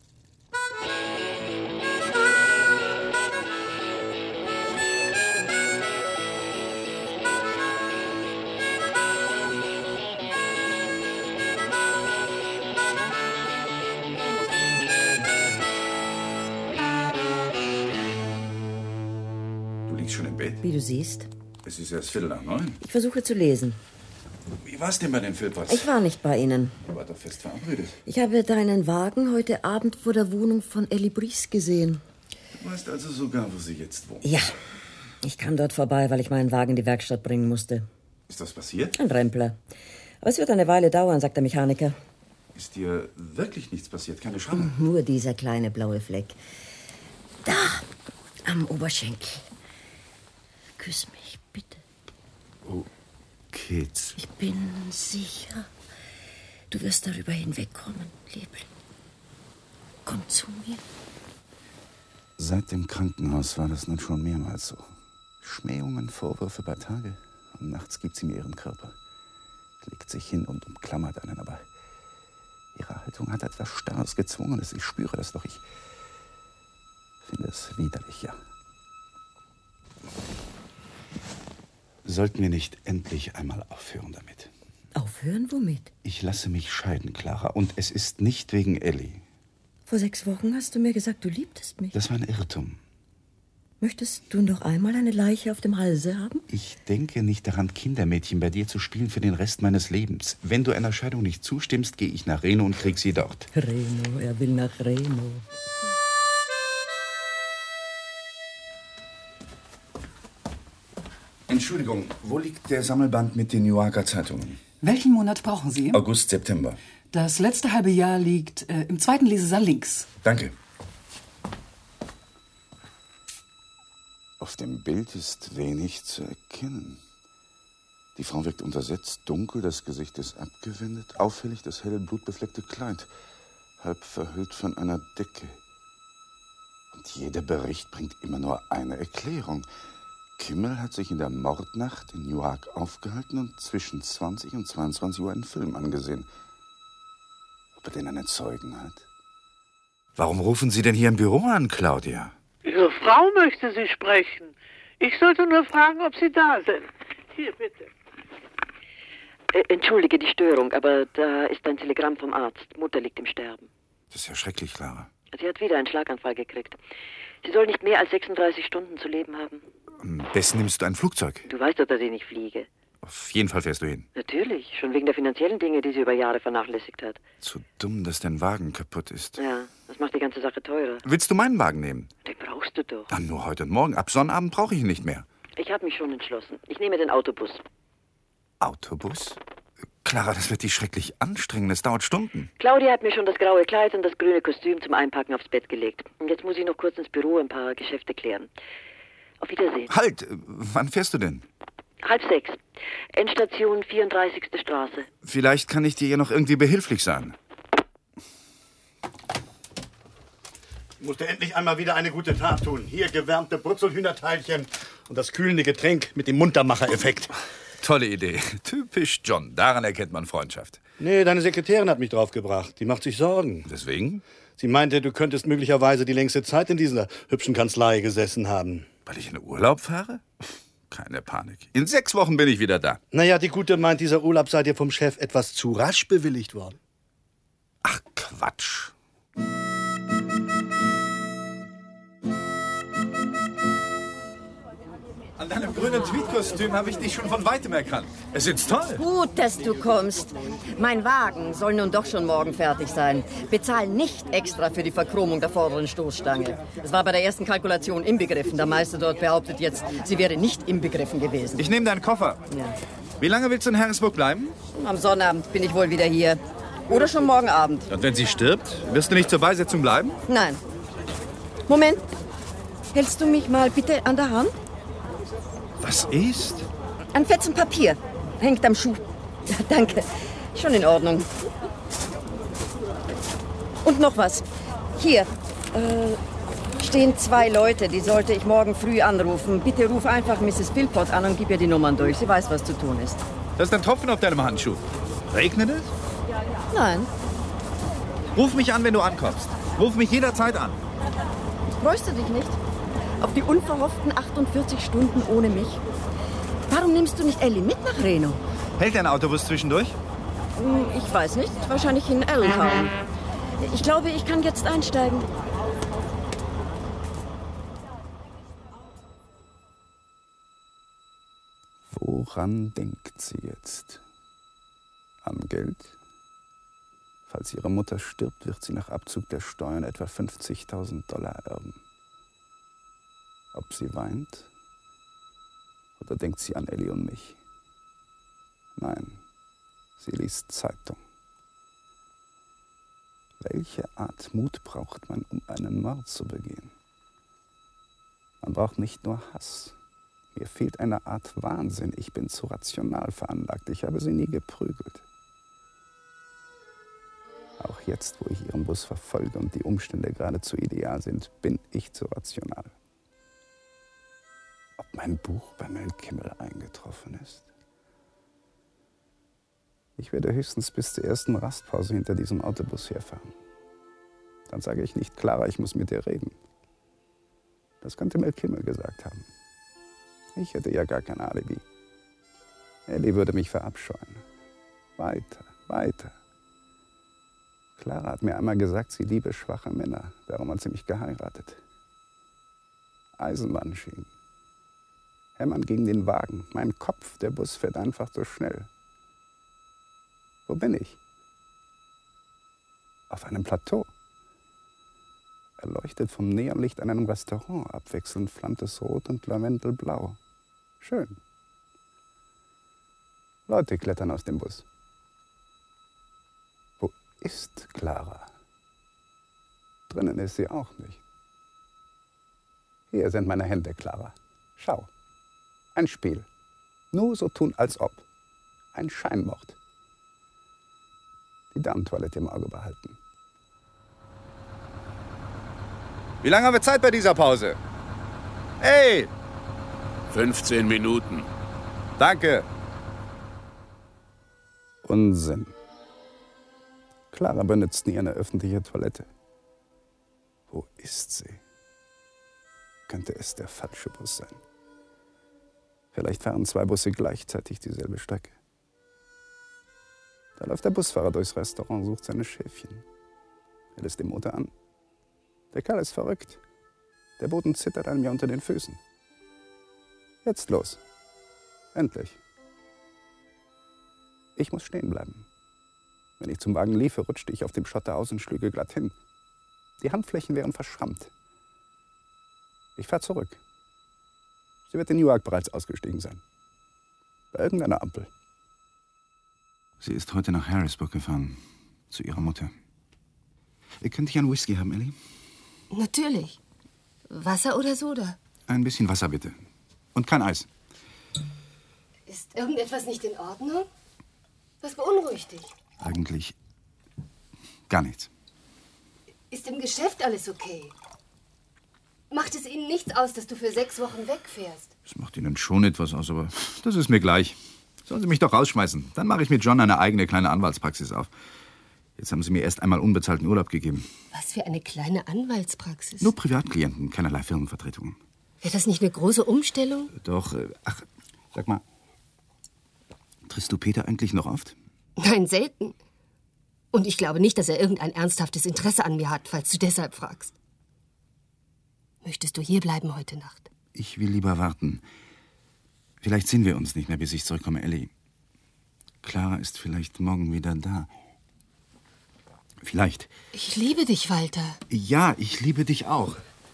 Du liegst schon im Bett? Wie du siehst. Es ist erst 8:45. Ich versuche zu lesen. Wie war's denn bei den Philpotts? Ich war nicht bei Ihnen. Du warst doch fest verabredet. Ich habe deinen Wagen heute Abend vor der Wohnung von Ellie Brice gesehen. Du weißt also sogar, wo sie jetzt wohnt. Ja, ich kam dort vorbei, weil ich meinen Wagen in die Werkstatt bringen musste. Ist das passiert? Ein Rempler. Aber es wird eine Weile dauern, sagt der Mechaniker. Ist dir wirklich nichts passiert? Keine Schramme? Nur dieser kleine blaue Fleck. Da, am Oberschenkel. Küss mich, bitte. Oh, Kids. Ich bin sicher, du wirst darüber hinwegkommen, Liebling. Komm zu mir. Seit dem Krankenhaus war das nun schon mehrmals so. Schmähungen, Vorwürfe bei Tage. Und nachts gibt sie mir ihren Körper. Legt sich hin und umklammert einen, aber ihre Haltung hat etwas Starres, Gezwungenes. Ich spüre das doch. Ich finde es widerlich, ja. Sollten wir nicht endlich einmal aufhören damit? Aufhören? Womit? Ich lasse mich scheiden, Clara. Und es ist nicht wegen Ellie. Vor 6 Wochen hast du mir gesagt, du liebtest mich. Das war ein Irrtum. Möchtest du noch einmal eine Leiche auf dem Halse haben? Ich denke nicht daran, Kindermädchen bei dir zu spielen für den Rest meines Lebens. Wenn du einer Scheidung nicht zustimmst, gehe ich nach Reno und krieg sie dort. Reno, er will nach Reno. Entschuldigung, wo liegt der Sammelband mit den Newarker Zeitungen? Welchen Monat brauchen Sie? August, September. Das letzte halbe Jahr liegt im 2. Lesesaal links. Danke. Auf dem Bild ist wenig zu erkennen. Die Frau wirkt untersetzt, dunkel, das Gesicht ist abgewendet, auffällig das helle, blutbefleckte Kleid, halb verhüllt von einer Decke. Und jeder Bericht bringt immer nur eine Erklärung. Kimmel hat sich in der Mordnacht in Newark aufgehalten und zwischen 20 und 22 Uhr einen Film angesehen. Ob er denn einen Zeugen hat? Warum rufen Sie denn hier im Büro an, Claudia? Ihre Frau möchte Sie sprechen. Ich sollte nur fragen, ob Sie da sind. Hier, bitte. Entschuldige die Störung, aber da ist ein Telegramm vom Arzt. Mutter liegt im Sterben. Das ist ja schrecklich, Clara. Sie hat wieder einen Schlaganfall gekriegt. Sie soll nicht mehr als 36 Stunden zu leben haben. Am besten nimmst du ein Flugzeug. Du weißt doch, dass ich nicht fliege. Auf jeden Fall fährst du hin. Natürlich, schon wegen der finanziellen Dinge, die sie über Jahre vernachlässigt hat. Zu dumm, dass dein Wagen kaputt ist. Ja, das macht die ganze Sache teurer. Willst du meinen Wagen nehmen? Den brauchst du doch. Dann nur heute und morgen. Ab Sonnabend brauche ich ihn nicht mehr. Ich habe mich schon entschlossen. Ich nehme den Autobus. Autobus? Clara, das wird dich schrecklich anstrengen. Das dauert Stunden. Claudia hat mir schon das graue Kleid und das grüne Kostüm zum Einpacken aufs Bett gelegt. Und jetzt muss ich noch kurz ins Büro ein paar Geschäfte klären. Auf Wiedersehen. Halt! Wann fährst du denn? 5:30. Endstation 34. Straße. Vielleicht kann ich dir ja noch irgendwie behilflich sein. Ich musste endlich einmal wieder eine gute Tat tun. Hier gewärmte Brutzelhühnerteilchen und das kühlende Getränk mit dem Muntermacher-Effekt. Tolle Idee. Typisch John. Daran erkennt man Freundschaft. Nee, deine Sekretärin hat mich draufgebracht. Die macht sich Sorgen. Deswegen? Sie meinte, du könntest möglicherweise die längste Zeit in dieser hübschen Kanzlei gesessen haben. Weil ich in den Urlaub fahre? Keine Panik. In 6 Wochen bin ich wieder da. Naja, die Gute meint, dieser Urlaub sei dir vom Chef etwas zu rasch bewilligt worden. Ach, Quatsch. An deinem grünen Tweedkostüm habe ich dich schon von Weitem erkannt. Es sitzt toll. Gut, dass du kommst. Mein Wagen soll nun doch schon morgen fertig sein. Bezahl nicht extra für die Verchromung der vorderen Stoßstange. Es war bei der ersten Kalkulation inbegriffen. Der Meister dort behauptet jetzt, sie wäre nicht inbegriffen gewesen. Ich nehme deinen Koffer. Ja. Wie lange willst du in Harrisburg bleiben? Am Sonnabend bin ich wohl wieder hier. Oder schon morgen Abend. Und wenn sie stirbt, wirst du nicht zur Beisetzung bleiben? Nein. Moment. Hältst du mich mal bitte an der Hand? Was ist? Ein Fetzen Papier. Hängt am Schuh. Ja, danke. Schon in Ordnung. Und noch was. Hier stehen 2 Leute, die sollte ich morgen früh anrufen. Bitte ruf einfach Mrs. Philpott an und gib ihr die Nummern durch. Sie weiß, was zu tun ist. Das ist ein Tropfen auf deinem Handschuh. Regnet es? Nein. Ruf mich an, wenn du ankommst. Ruf mich jederzeit an. Freust du dich nicht? Auf die unverhofften 48 Stunden ohne mich? Warum nimmst du nicht Ellie mit nach Reno? Hält dein Autobus zwischendurch? Ich weiß nicht. Wahrscheinlich in Allentown. Ich glaube, ich kann jetzt einsteigen. Woran denkt sie jetzt? An Geld? Falls ihre Mutter stirbt, wird sie nach Abzug der Steuern etwa $50.000 erben. Ob sie weint? Oder denkt sie an Ellie und mich? Nein, sie liest Zeitung. Welche Art Mut braucht man, um einen Mord zu begehen? Man braucht nicht nur Hass. Mir fehlt eine Art Wahnsinn. Ich bin zu rational veranlagt. Ich habe sie nie geprügelt. Auch jetzt, wo ich ihren Bus verfolge und die Umstände geradezu ideal sind, bin ich zu rational. Ob mein Buch bei Mel Kimmel eingetroffen ist? Ich werde höchstens bis zur ersten Rastpause hinter diesem Autobus herfahren. Dann sage ich nicht, Clara, ich muss mit dir reden. Das könnte Mel Kimmel gesagt haben. Ich hätte ja gar kein Alibi. Ellie würde mich verabscheuen. Weiter, weiter. Clara hat mir einmal gesagt, sie liebe schwache Männer. Darum hat sie mich geheiratet. Eisenbahnschienen. Hämmern gegen den Wagen. Mein Kopf, der Bus fährt einfach so schnell. Wo bin ich? Auf einem Plateau. Erleuchtet vom Neonlicht an einem Restaurant. Abwechselnd flammtes Rot und Lavendelblau. Schön. Leute klettern aus dem Bus. Wo ist Clara? Drinnen ist sie auch nicht. Hier sind meine Hände, Clara. Schau. Ein Spiel. Nur so tun, als ob. Ein Scheinmord. Die Damentoilette im Auge behalten. Wie lange haben wir Zeit bei dieser Pause? Hey! 15 Minuten. Danke. Unsinn. Clara benutzt nie eine öffentliche Toilette. Wo ist sie? Könnte es der falsche Bus sein? Vielleicht fahren 2 Busse gleichzeitig dieselbe Strecke. Da läuft der Busfahrer durchs Restaurant, sucht seine Schäfchen. Er lässt den Motor an. Der Kerl ist verrückt. Der Boden zittert einem ja unter den Füßen. Jetzt los. Endlich. Ich muss stehen bleiben. Wenn ich zum Wagen liefe, rutschte ich auf dem Schotter aus und schlüge glatt hin. Die Handflächen wären verschrammt. Ich fahre zurück. Sie wird in Newark bereits ausgestiegen sein. Bei irgendeiner Ampel. Sie ist heute nach Harrisburg gefahren. Zu ihrer Mutter. Könnte ich einen Whisky haben, Ellie? Natürlich. Wasser oder Soda? Ein bisschen Wasser, bitte. Und kein Eis. Ist irgendetwas nicht in Ordnung? Was beunruhigt dich? Eigentlich gar nichts. Ist im Geschäft alles okay? Macht es Ihnen nichts aus, dass du für 6 Wochen wegfährst? Das macht Ihnen schon etwas aus, aber das ist mir gleich. Sollen Sie mich doch rausschmeißen. Dann mache ich mit John eine eigene kleine Anwaltspraxis auf. Jetzt haben Sie mir erst einmal unbezahlten Urlaub gegeben. Was für eine kleine Anwaltspraxis? Nur Privatklienten, keinerlei Firmenvertretungen. Wäre das nicht eine große Umstellung? Doch, ach, sag mal, triffst du Peter eigentlich noch oft? Nein, selten. Und ich glaube nicht, dass er irgendein ernsthaftes Interesse an mir hat, falls du deshalb fragst. Möchtest du hier bleiben heute Nacht? Ich will lieber warten. Vielleicht sehen wir uns nicht mehr, bis ich zurückkomme, Ellie. Clara ist vielleicht morgen wieder da. Vielleicht. Ich liebe dich, Walter. Ja, ich liebe dich auch.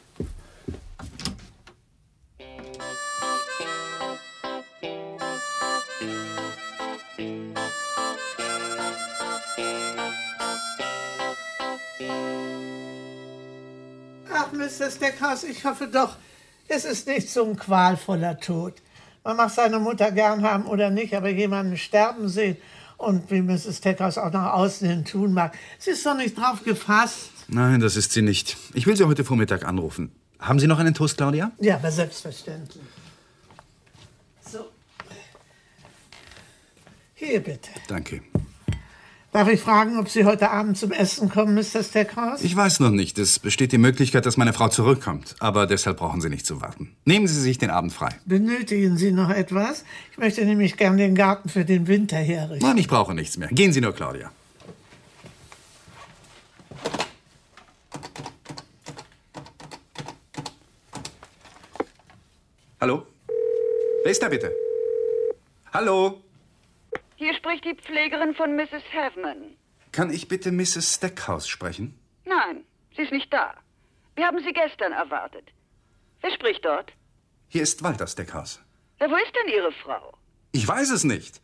Ach, Mr. Stackhouse, ich hoffe doch, es ist nicht so ein qualvoller Tod. Man mag seine Mutter gern haben oder nicht, aber jemanden sterben sehen und wie Mrs. Stackhouse auch nach außen hin tun mag, sie ist doch nicht drauf gefasst. Nein, das ist sie nicht. Ich will sie heute Vormittag anrufen. Haben Sie noch einen Toast, Claudia? Ja, aber selbstverständlich. So. Hier bitte. Danke. Darf ich fragen, ob Sie heute Abend zum Essen kommen, Mr. Stackhouse? Ich weiß noch nicht. Es besteht die Möglichkeit, dass meine Frau zurückkommt. Aber deshalb brauchen Sie nicht zu warten. Nehmen Sie sich den Abend frei. Benötigen Sie noch etwas? Ich möchte nämlich gern den Garten für den Winter herrichten. Nein, ich brauche nichts mehr. Gehen Sie nur, Claudia. Hallo? Wer ist da bitte? Hallo? Hier spricht die Pflegerin von Mrs. Havman. Kann ich bitte Mrs. Stackhouse sprechen? Nein, sie ist nicht da. Wir haben sie gestern erwartet. Wer spricht dort? Hier ist Walter Stackhouse. Ja, wo ist denn Ihre Frau? Ich weiß es nicht.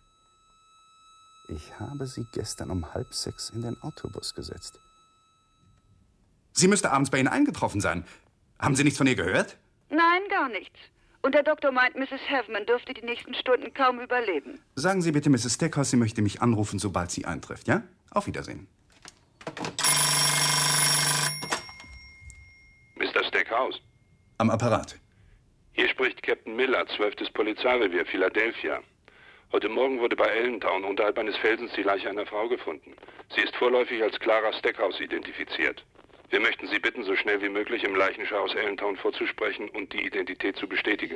Ich habe sie gestern um 5:30 in den Autobus gesetzt. Sie müsste abends bei Ihnen eingetroffen sein. Haben Sie nichts von ihr gehört? Nein, gar nichts. Und der Doktor meint, Mrs. Havman dürfte die nächsten Stunden kaum überleben. Sagen Sie bitte Mrs. Stackhouse, sie möchte mich anrufen, sobald sie eintrifft, ja? Auf Wiedersehen. Mr. Stackhouse. Am Apparat. Hier spricht Captain Miller, 12. Polizeirevier, Philadelphia. Heute Morgen wurde bei Allentown unterhalb eines Felsens die Leiche einer Frau gefunden. Sie ist vorläufig als Clara Stackhouse identifiziert. Wir möchten Sie bitten, so schnell wie möglich im Leichenschau aus Allentown vorzusprechen und die Identität zu bestätigen.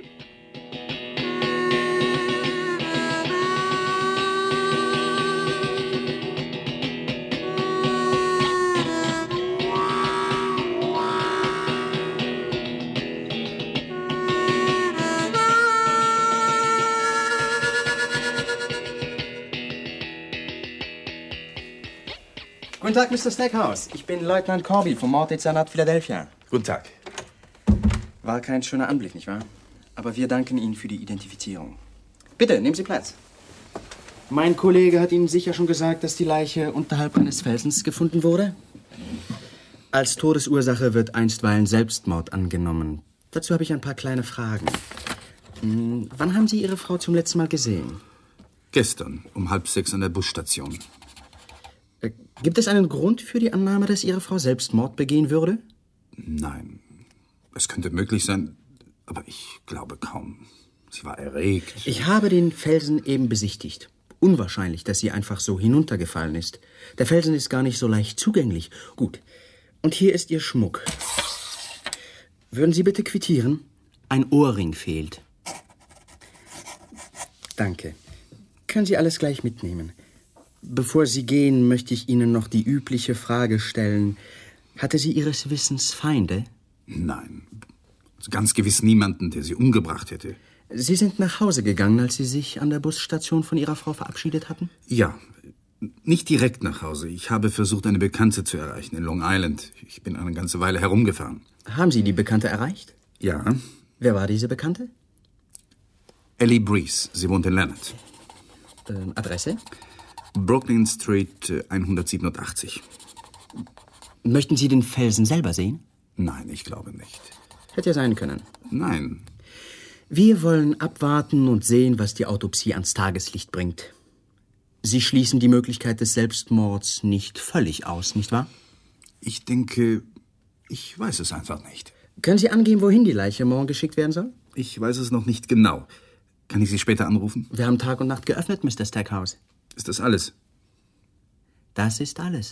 Guten Tag, Mr. Stackhouse. Ich bin Leutnant Corby vom Morddezernat Philadelphia. Guten Tag. War kein schöner Anblick, nicht wahr? Aber wir danken Ihnen für die Identifizierung. Bitte, nehmen Sie Platz. Mein Kollege hat Ihnen sicher schon gesagt, dass die Leiche unterhalb eines Felsens gefunden wurde? Als Todesursache wird einstweilen Selbstmord angenommen. Dazu habe ich ein paar kleine Fragen. Wann haben Sie Ihre Frau zum letzten Mal gesehen? Gestern um 5:30 an der Busstation. Gibt es einen Grund für die Annahme, dass Ihre Frau Selbstmord begehen würde? Nein. Es könnte möglich sein, aber ich glaube kaum. Sie war erregt. Ich habe den Felsen eben besichtigt. Unwahrscheinlich, dass sie einfach so hinuntergefallen ist. Der Felsen ist gar nicht so leicht zugänglich. Gut. Und hier ist Ihr Schmuck. Würden Sie bitte quittieren? Ein Ohrring fehlt. Danke. Können Sie alles gleich mitnehmen. Bevor Sie gehen, möchte ich Ihnen noch die übliche Frage stellen. Hatte sie Ihres Wissens Feinde? Nein. Ganz gewiss niemanden, der sie umgebracht hätte. Sie sind nach Hause gegangen, als Sie sich an der Busstation von Ihrer Frau verabschiedet hatten? Ja, nicht direkt nach Hause. Ich habe versucht, eine Bekannte zu erreichen in Long Island. Ich bin eine ganze Weile herumgefahren. Haben Sie die Bekannte erreicht? Ja. Wer war diese Bekannte? Ellie Breeze. Sie wohnt in Leonard. Adresse? Brooklyn Street 187. Möchten Sie den Felsen selber sehen? Nein, ich glaube nicht. Hätte ja sein können. Nein. Wir wollen abwarten und sehen, was die Autopsie ans Tageslicht bringt. Sie schließen die Möglichkeit des Selbstmords nicht völlig aus, nicht wahr? Ich denke, ich weiß es einfach nicht. Können Sie angeben, wohin die Leiche morgen geschickt werden soll? Ich weiß es noch nicht genau. Kann ich Sie später anrufen? Wir haben Tag und Nacht geöffnet, Mr. Stackhouse. Ist das alles? Das ist alles.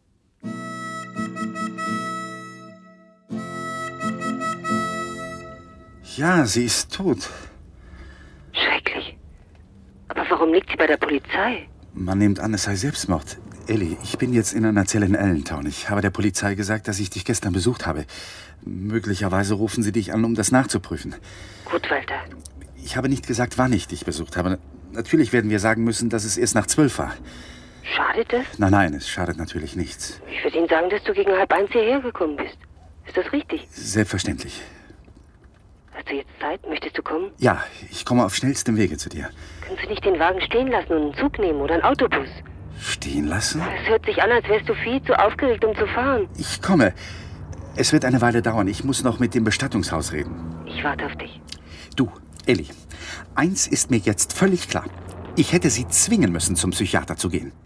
Ja, sie ist tot. Schrecklich. Aber warum liegt sie bei der Polizei? Man nimmt an, es sei Selbstmord. Ellie, ich bin jetzt in einer Zelle in Allentown. Ich habe der Polizei gesagt, dass ich dich gestern besucht habe. Möglicherweise rufen sie dich an, um das nachzuprüfen. Gut, Walter. Ich habe nicht gesagt, wann ich dich besucht habe. Natürlich werden wir sagen müssen, dass es erst nach 12 war. Schadet das? Nein, es schadet natürlich nichts. Ich würde Ihnen sagen, dass du gegen 12:30 hierher gekommen bist. Ist das richtig? Selbstverständlich. Hast du jetzt Zeit? Möchtest du kommen? Ja, ich komme auf schnellstem Wege zu dir. Können Sie nicht den Wagen stehen lassen und einen Zug nehmen oder einen Autobus? Stehen lassen? Es hört sich an, als wärst du viel zu aufgeregt, um zu fahren. Ich komme. Es wird eine Weile dauern. Ich muss noch mit dem Bestattungshaus reden. Ich warte auf dich. Du, Ellie, eins ist mir jetzt völlig klar. Ich hätte sie zwingen müssen, zum Psychiater zu gehen.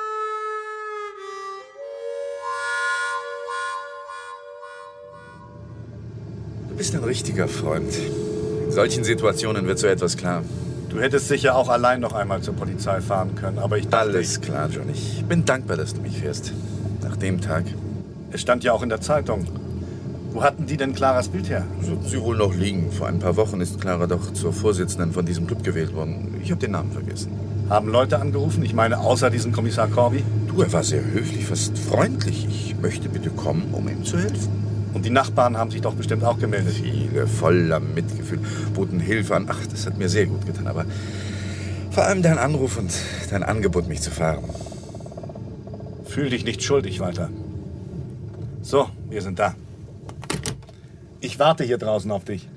Du bist ein richtiger Freund. In solchen Situationen wird so etwas klar. Du hättest sicher auch allein noch einmal zur Polizei fahren können, aber ich dachte... Alles klar, John. Ich bin dankbar, dass du mich fährst. Nach dem Tag. Es stand ja auch in der Zeitung. Wo hatten die denn Claras Bild her? Sollten sie wohl noch liegen. Vor ein paar Wochen ist Clara doch zur Vorsitzenden von diesem Club gewählt worden. Ich habe den Namen vergessen. Haben Leute angerufen? Ich meine, außer diesem Kommissar Corby? Du, er war sehr höflich, fast freundlich. Ich möchte bitte kommen, um ihm zu helfen. Und die Nachbarn haben sich doch bestimmt auch gemeldet. Viele, voller Mitgefühl, boten Hilfe an. Ach, das hat mir sehr gut getan. Aber vor allem dein Anruf und dein Angebot, mich zu fahren. Fühl dich nicht schuldig, Walter. So, wir sind da. Ich warte hier draußen auf dich.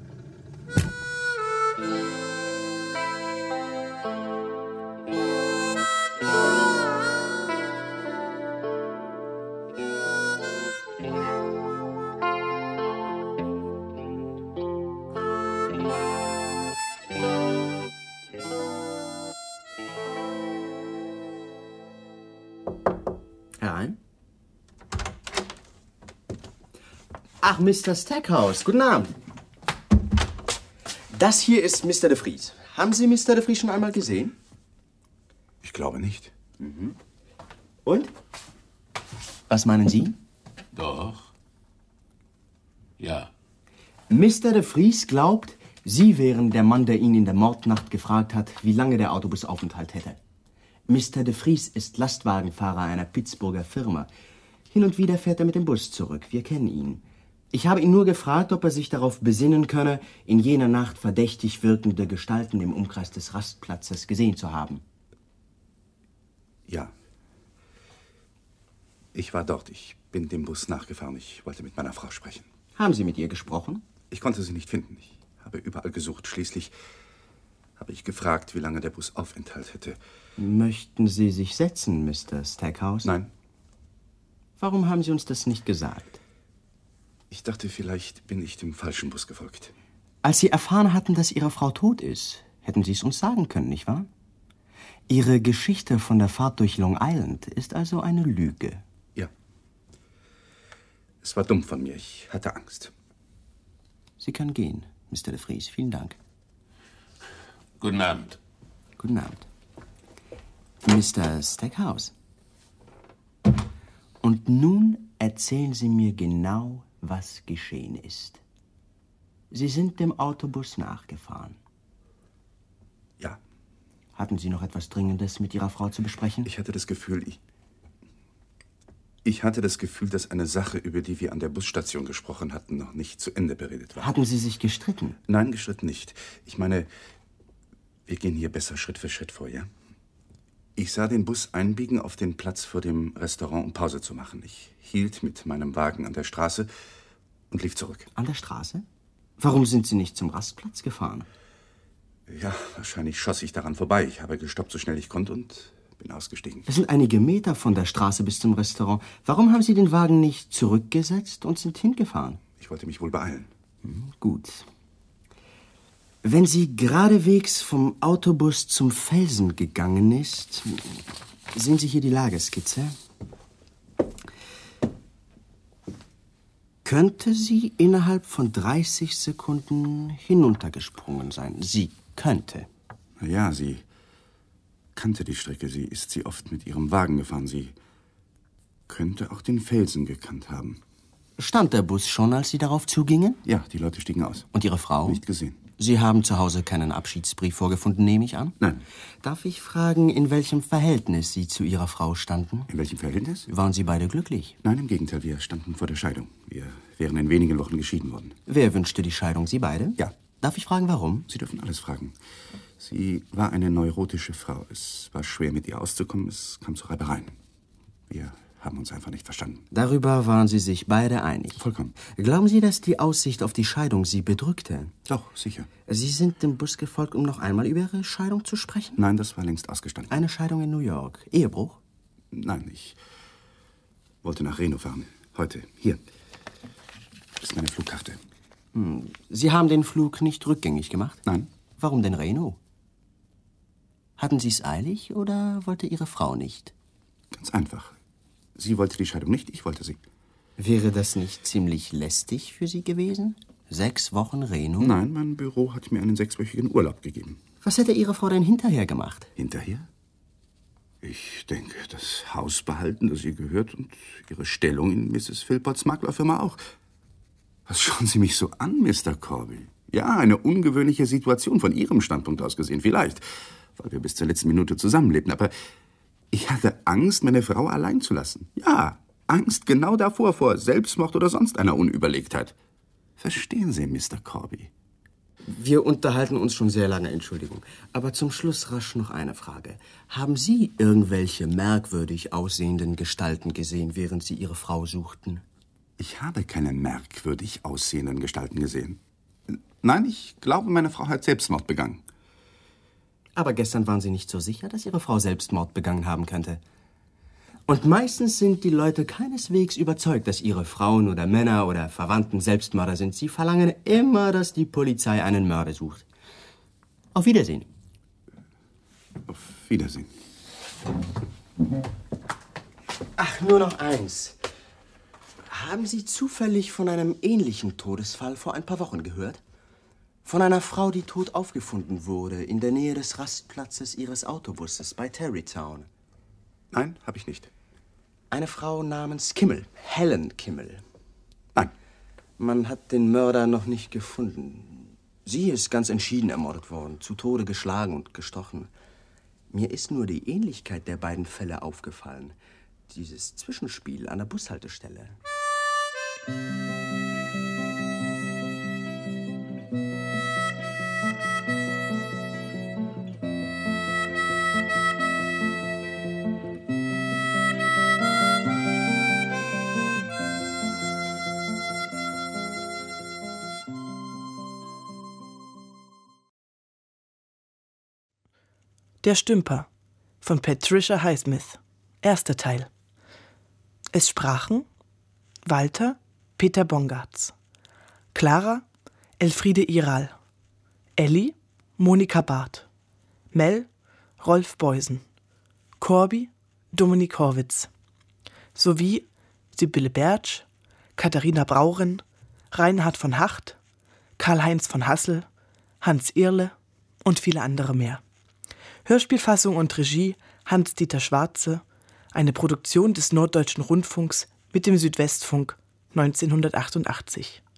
Herein. Ach, Mr. Stackhouse, guten Abend. Das hier ist Mr. de Vries. Haben Sie Mr. de Vries schon einmal gesehen? Ich glaube nicht. Mhm. Und? Was meinen Sie? Doch. Ja. Mr. de Vries glaubt, Sie wären der Mann, der ihn in der Mordnacht gefragt hat, wie lange der Autobusaufenthalt hätte. Mr. de Vries ist Lastwagenfahrer einer Pittsburgher Firma. Hin und wieder fährt er mit dem Bus zurück. Wir kennen ihn. Ich habe ihn nur gefragt, ob er sich darauf besinnen könne, in jener Nacht verdächtig wirkende Gestalten im Umkreis des Rastplatzes gesehen zu haben. Ja. Ich war dort. Ich bin dem Bus nachgefahren. Ich wollte mit meiner Frau sprechen. Haben Sie mit ihr gesprochen? Ich konnte sie nicht finden. Ich habe überall gesucht. Schließlich habe ich gefragt, wie lange der Bus Aufenthalt hätte. Möchten Sie sich setzen, Mr. Stackhouse? Nein. Warum haben Sie uns das nicht gesagt? Ich dachte, vielleicht bin ich dem falschen Bus gefolgt. Als Sie erfahren hatten, dass Ihre Frau tot ist, hätten Sie es uns sagen können, nicht wahr? Ihre Geschichte von der Fahrt durch Long Island ist also eine Lüge. Ja. Es war dumm von mir. Ich hatte Angst. Sie können gehen, Mr. de Vries. Vielen Dank. Guten Abend. Guten Abend. Mr. Stackhouse. Und nun erzählen Sie mir genau, was geschehen ist. Sie sind dem Autobus nachgefahren. Ja. Hatten Sie noch etwas Dringendes mit Ihrer Frau zu besprechen? Ich hatte das Gefühl, Ich hatte das Gefühl, dass eine Sache, über die wir an der Busstation gesprochen hatten, noch nicht zu Ende beredet war. Hatten Sie sich gestritten? Nein, gestritten nicht. Ich meine, wir gehen hier besser Schritt für Schritt vor, ja? Ich sah den Bus einbiegen auf den Platz vor dem Restaurant, um Pause zu machen. Ich hielt mit meinem Wagen an der Straße und lief zurück. An der Straße? Warum sind Sie nicht zum Rastplatz gefahren? Ja, wahrscheinlich schoss ich daran vorbei. Ich habe gestoppt, so schnell ich konnte und bin ausgestiegen. Es sind einige Meter von der Straße bis zum Restaurant. Warum haben Sie den Wagen nicht zurückgesetzt und sind hingefahren? Ich wollte mich wohl beeilen. Gut. Wenn sie geradewegs vom Autobus zum Felsen gegangen ist, sehen Sie hier die Lageskizze. Könnte sie innerhalb von 30 Sekunden hinuntergesprungen sein? Sie könnte. Na ja, sie kannte die Strecke. Sie ist sie oft mit ihrem Wagen gefahren. Sie könnte auch den Felsen gekannt haben. Stand der Bus schon, als Sie darauf zugingen? Ja, die Leute stiegen aus. Und Ihre Frau? Nicht gesehen. Sie haben zu Hause keinen Abschiedsbrief vorgefunden, nehme ich an? Nein. Darf ich fragen, in welchem Verhältnis Sie zu Ihrer Frau standen? In welchem Verhältnis? Waren Sie beide glücklich? Nein, im Gegenteil. Wir standen vor der Scheidung. Wir wären in wenigen Wochen geschieden worden. Wer wünschte die Scheidung? Sie beide? Ja. Darf ich fragen, warum? Sie dürfen alles fragen. Sie war eine neurotische Frau. Es war schwer, mit ihr auszukommen. Es kam zu Reibereien. Wir haben uns einfach nicht verstanden. Darüber waren Sie sich beide einig? Vollkommen. Glauben Sie, dass die Aussicht auf die Scheidung Sie bedrückte? Doch, sicher. Sie sind dem Bus gefolgt, um noch einmal über Ihre Scheidung zu sprechen? Nein, das war längst ausgestanden. Eine Scheidung in New York. Ehebruch? Nein, ich wollte nach Reno fahren. Heute. Hier. Das ist meine Flugkarte. Sie haben den Flug nicht rückgängig gemacht? Nein. Warum denn Reno? Hatten Sie es eilig oder wollte Ihre Frau nicht? Ganz einfach. Sie wollte die Scheidung nicht, ich wollte sie. Wäre das nicht ziemlich lästig für Sie gewesen? 6 Wochen Reno? Nein, mein Büro hat mir einen 6-wöchigen Urlaub gegeben. Was hätte Ihre Frau denn hinterher gemacht? Hinterher? Ich denke, das Haus behalten, das ihr gehört, und ihre Stellung in Mrs. Philpotts Maklerfirma auch. Was schauen Sie mich so an, Mr. Corby? Ja, eine ungewöhnliche Situation von Ihrem Standpunkt aus gesehen, vielleicht, weil wir bis zur letzten Minute zusammenlebten, aber ich hatte Angst, meine Frau allein zu lassen. Ja, Angst genau davor, vor Selbstmord oder sonst einer Unüberlegtheit. Verstehen Sie, Mr. Corby? Wir unterhalten uns schon sehr lange, Entschuldigung. Aber zum Schluss rasch noch eine Frage. Haben Sie irgendwelche merkwürdig aussehenden Gestalten gesehen, während Sie Ihre Frau suchten? Ich habe keine merkwürdig aussehenden Gestalten gesehen. Nein, ich glaube, meine Frau hat Selbstmord begangen. Aber gestern waren Sie nicht so sicher, dass Ihre Frau Selbstmord begangen haben könnte. Und meistens sind die Leute keineswegs überzeugt, dass ihre Frauen oder Männer oder Verwandten Selbstmörder sind. Sie verlangen immer, dass die Polizei einen Mörder sucht. Auf Wiedersehen. Auf Wiedersehen. Ach, nur noch eins. Haben Sie zufällig von einem ähnlichen Todesfall vor ein paar Wochen gehört? Von einer Frau, die tot aufgefunden wurde, in der Nähe des Rastplatzes ihres Autobusses bei Tarrytown. Nein, habe ich nicht. Eine Frau namens Kimmel, Helen Kimmel. Nein. Man hat den Mörder noch nicht gefunden. Sie ist ganz entschieden ermordet worden, zu Tode geschlagen und gestochen. Mir ist nur die Ähnlichkeit der beiden Fälle aufgefallen. Dieses Zwischenspiel an der Bushaltestelle. Der Stümper von Patricia Highsmith. 1. Teil. Es sprachen Walter Peter Bongartz, Clara Elfriede Iral, Elli Monika Barth, Mel Rolf Beusen, Corby Dominik Horwitz, sowie Sibylle Bertsch, Katharina Brauren, Reinhard von Hacht, Karl-Heinz von Hassel, Hans Irle und viele andere mehr. Hörspielfassung und Regie Hans-Dieter Schwarze, eine Produktion des Norddeutschen Rundfunks mit dem Südwestfunk 1988.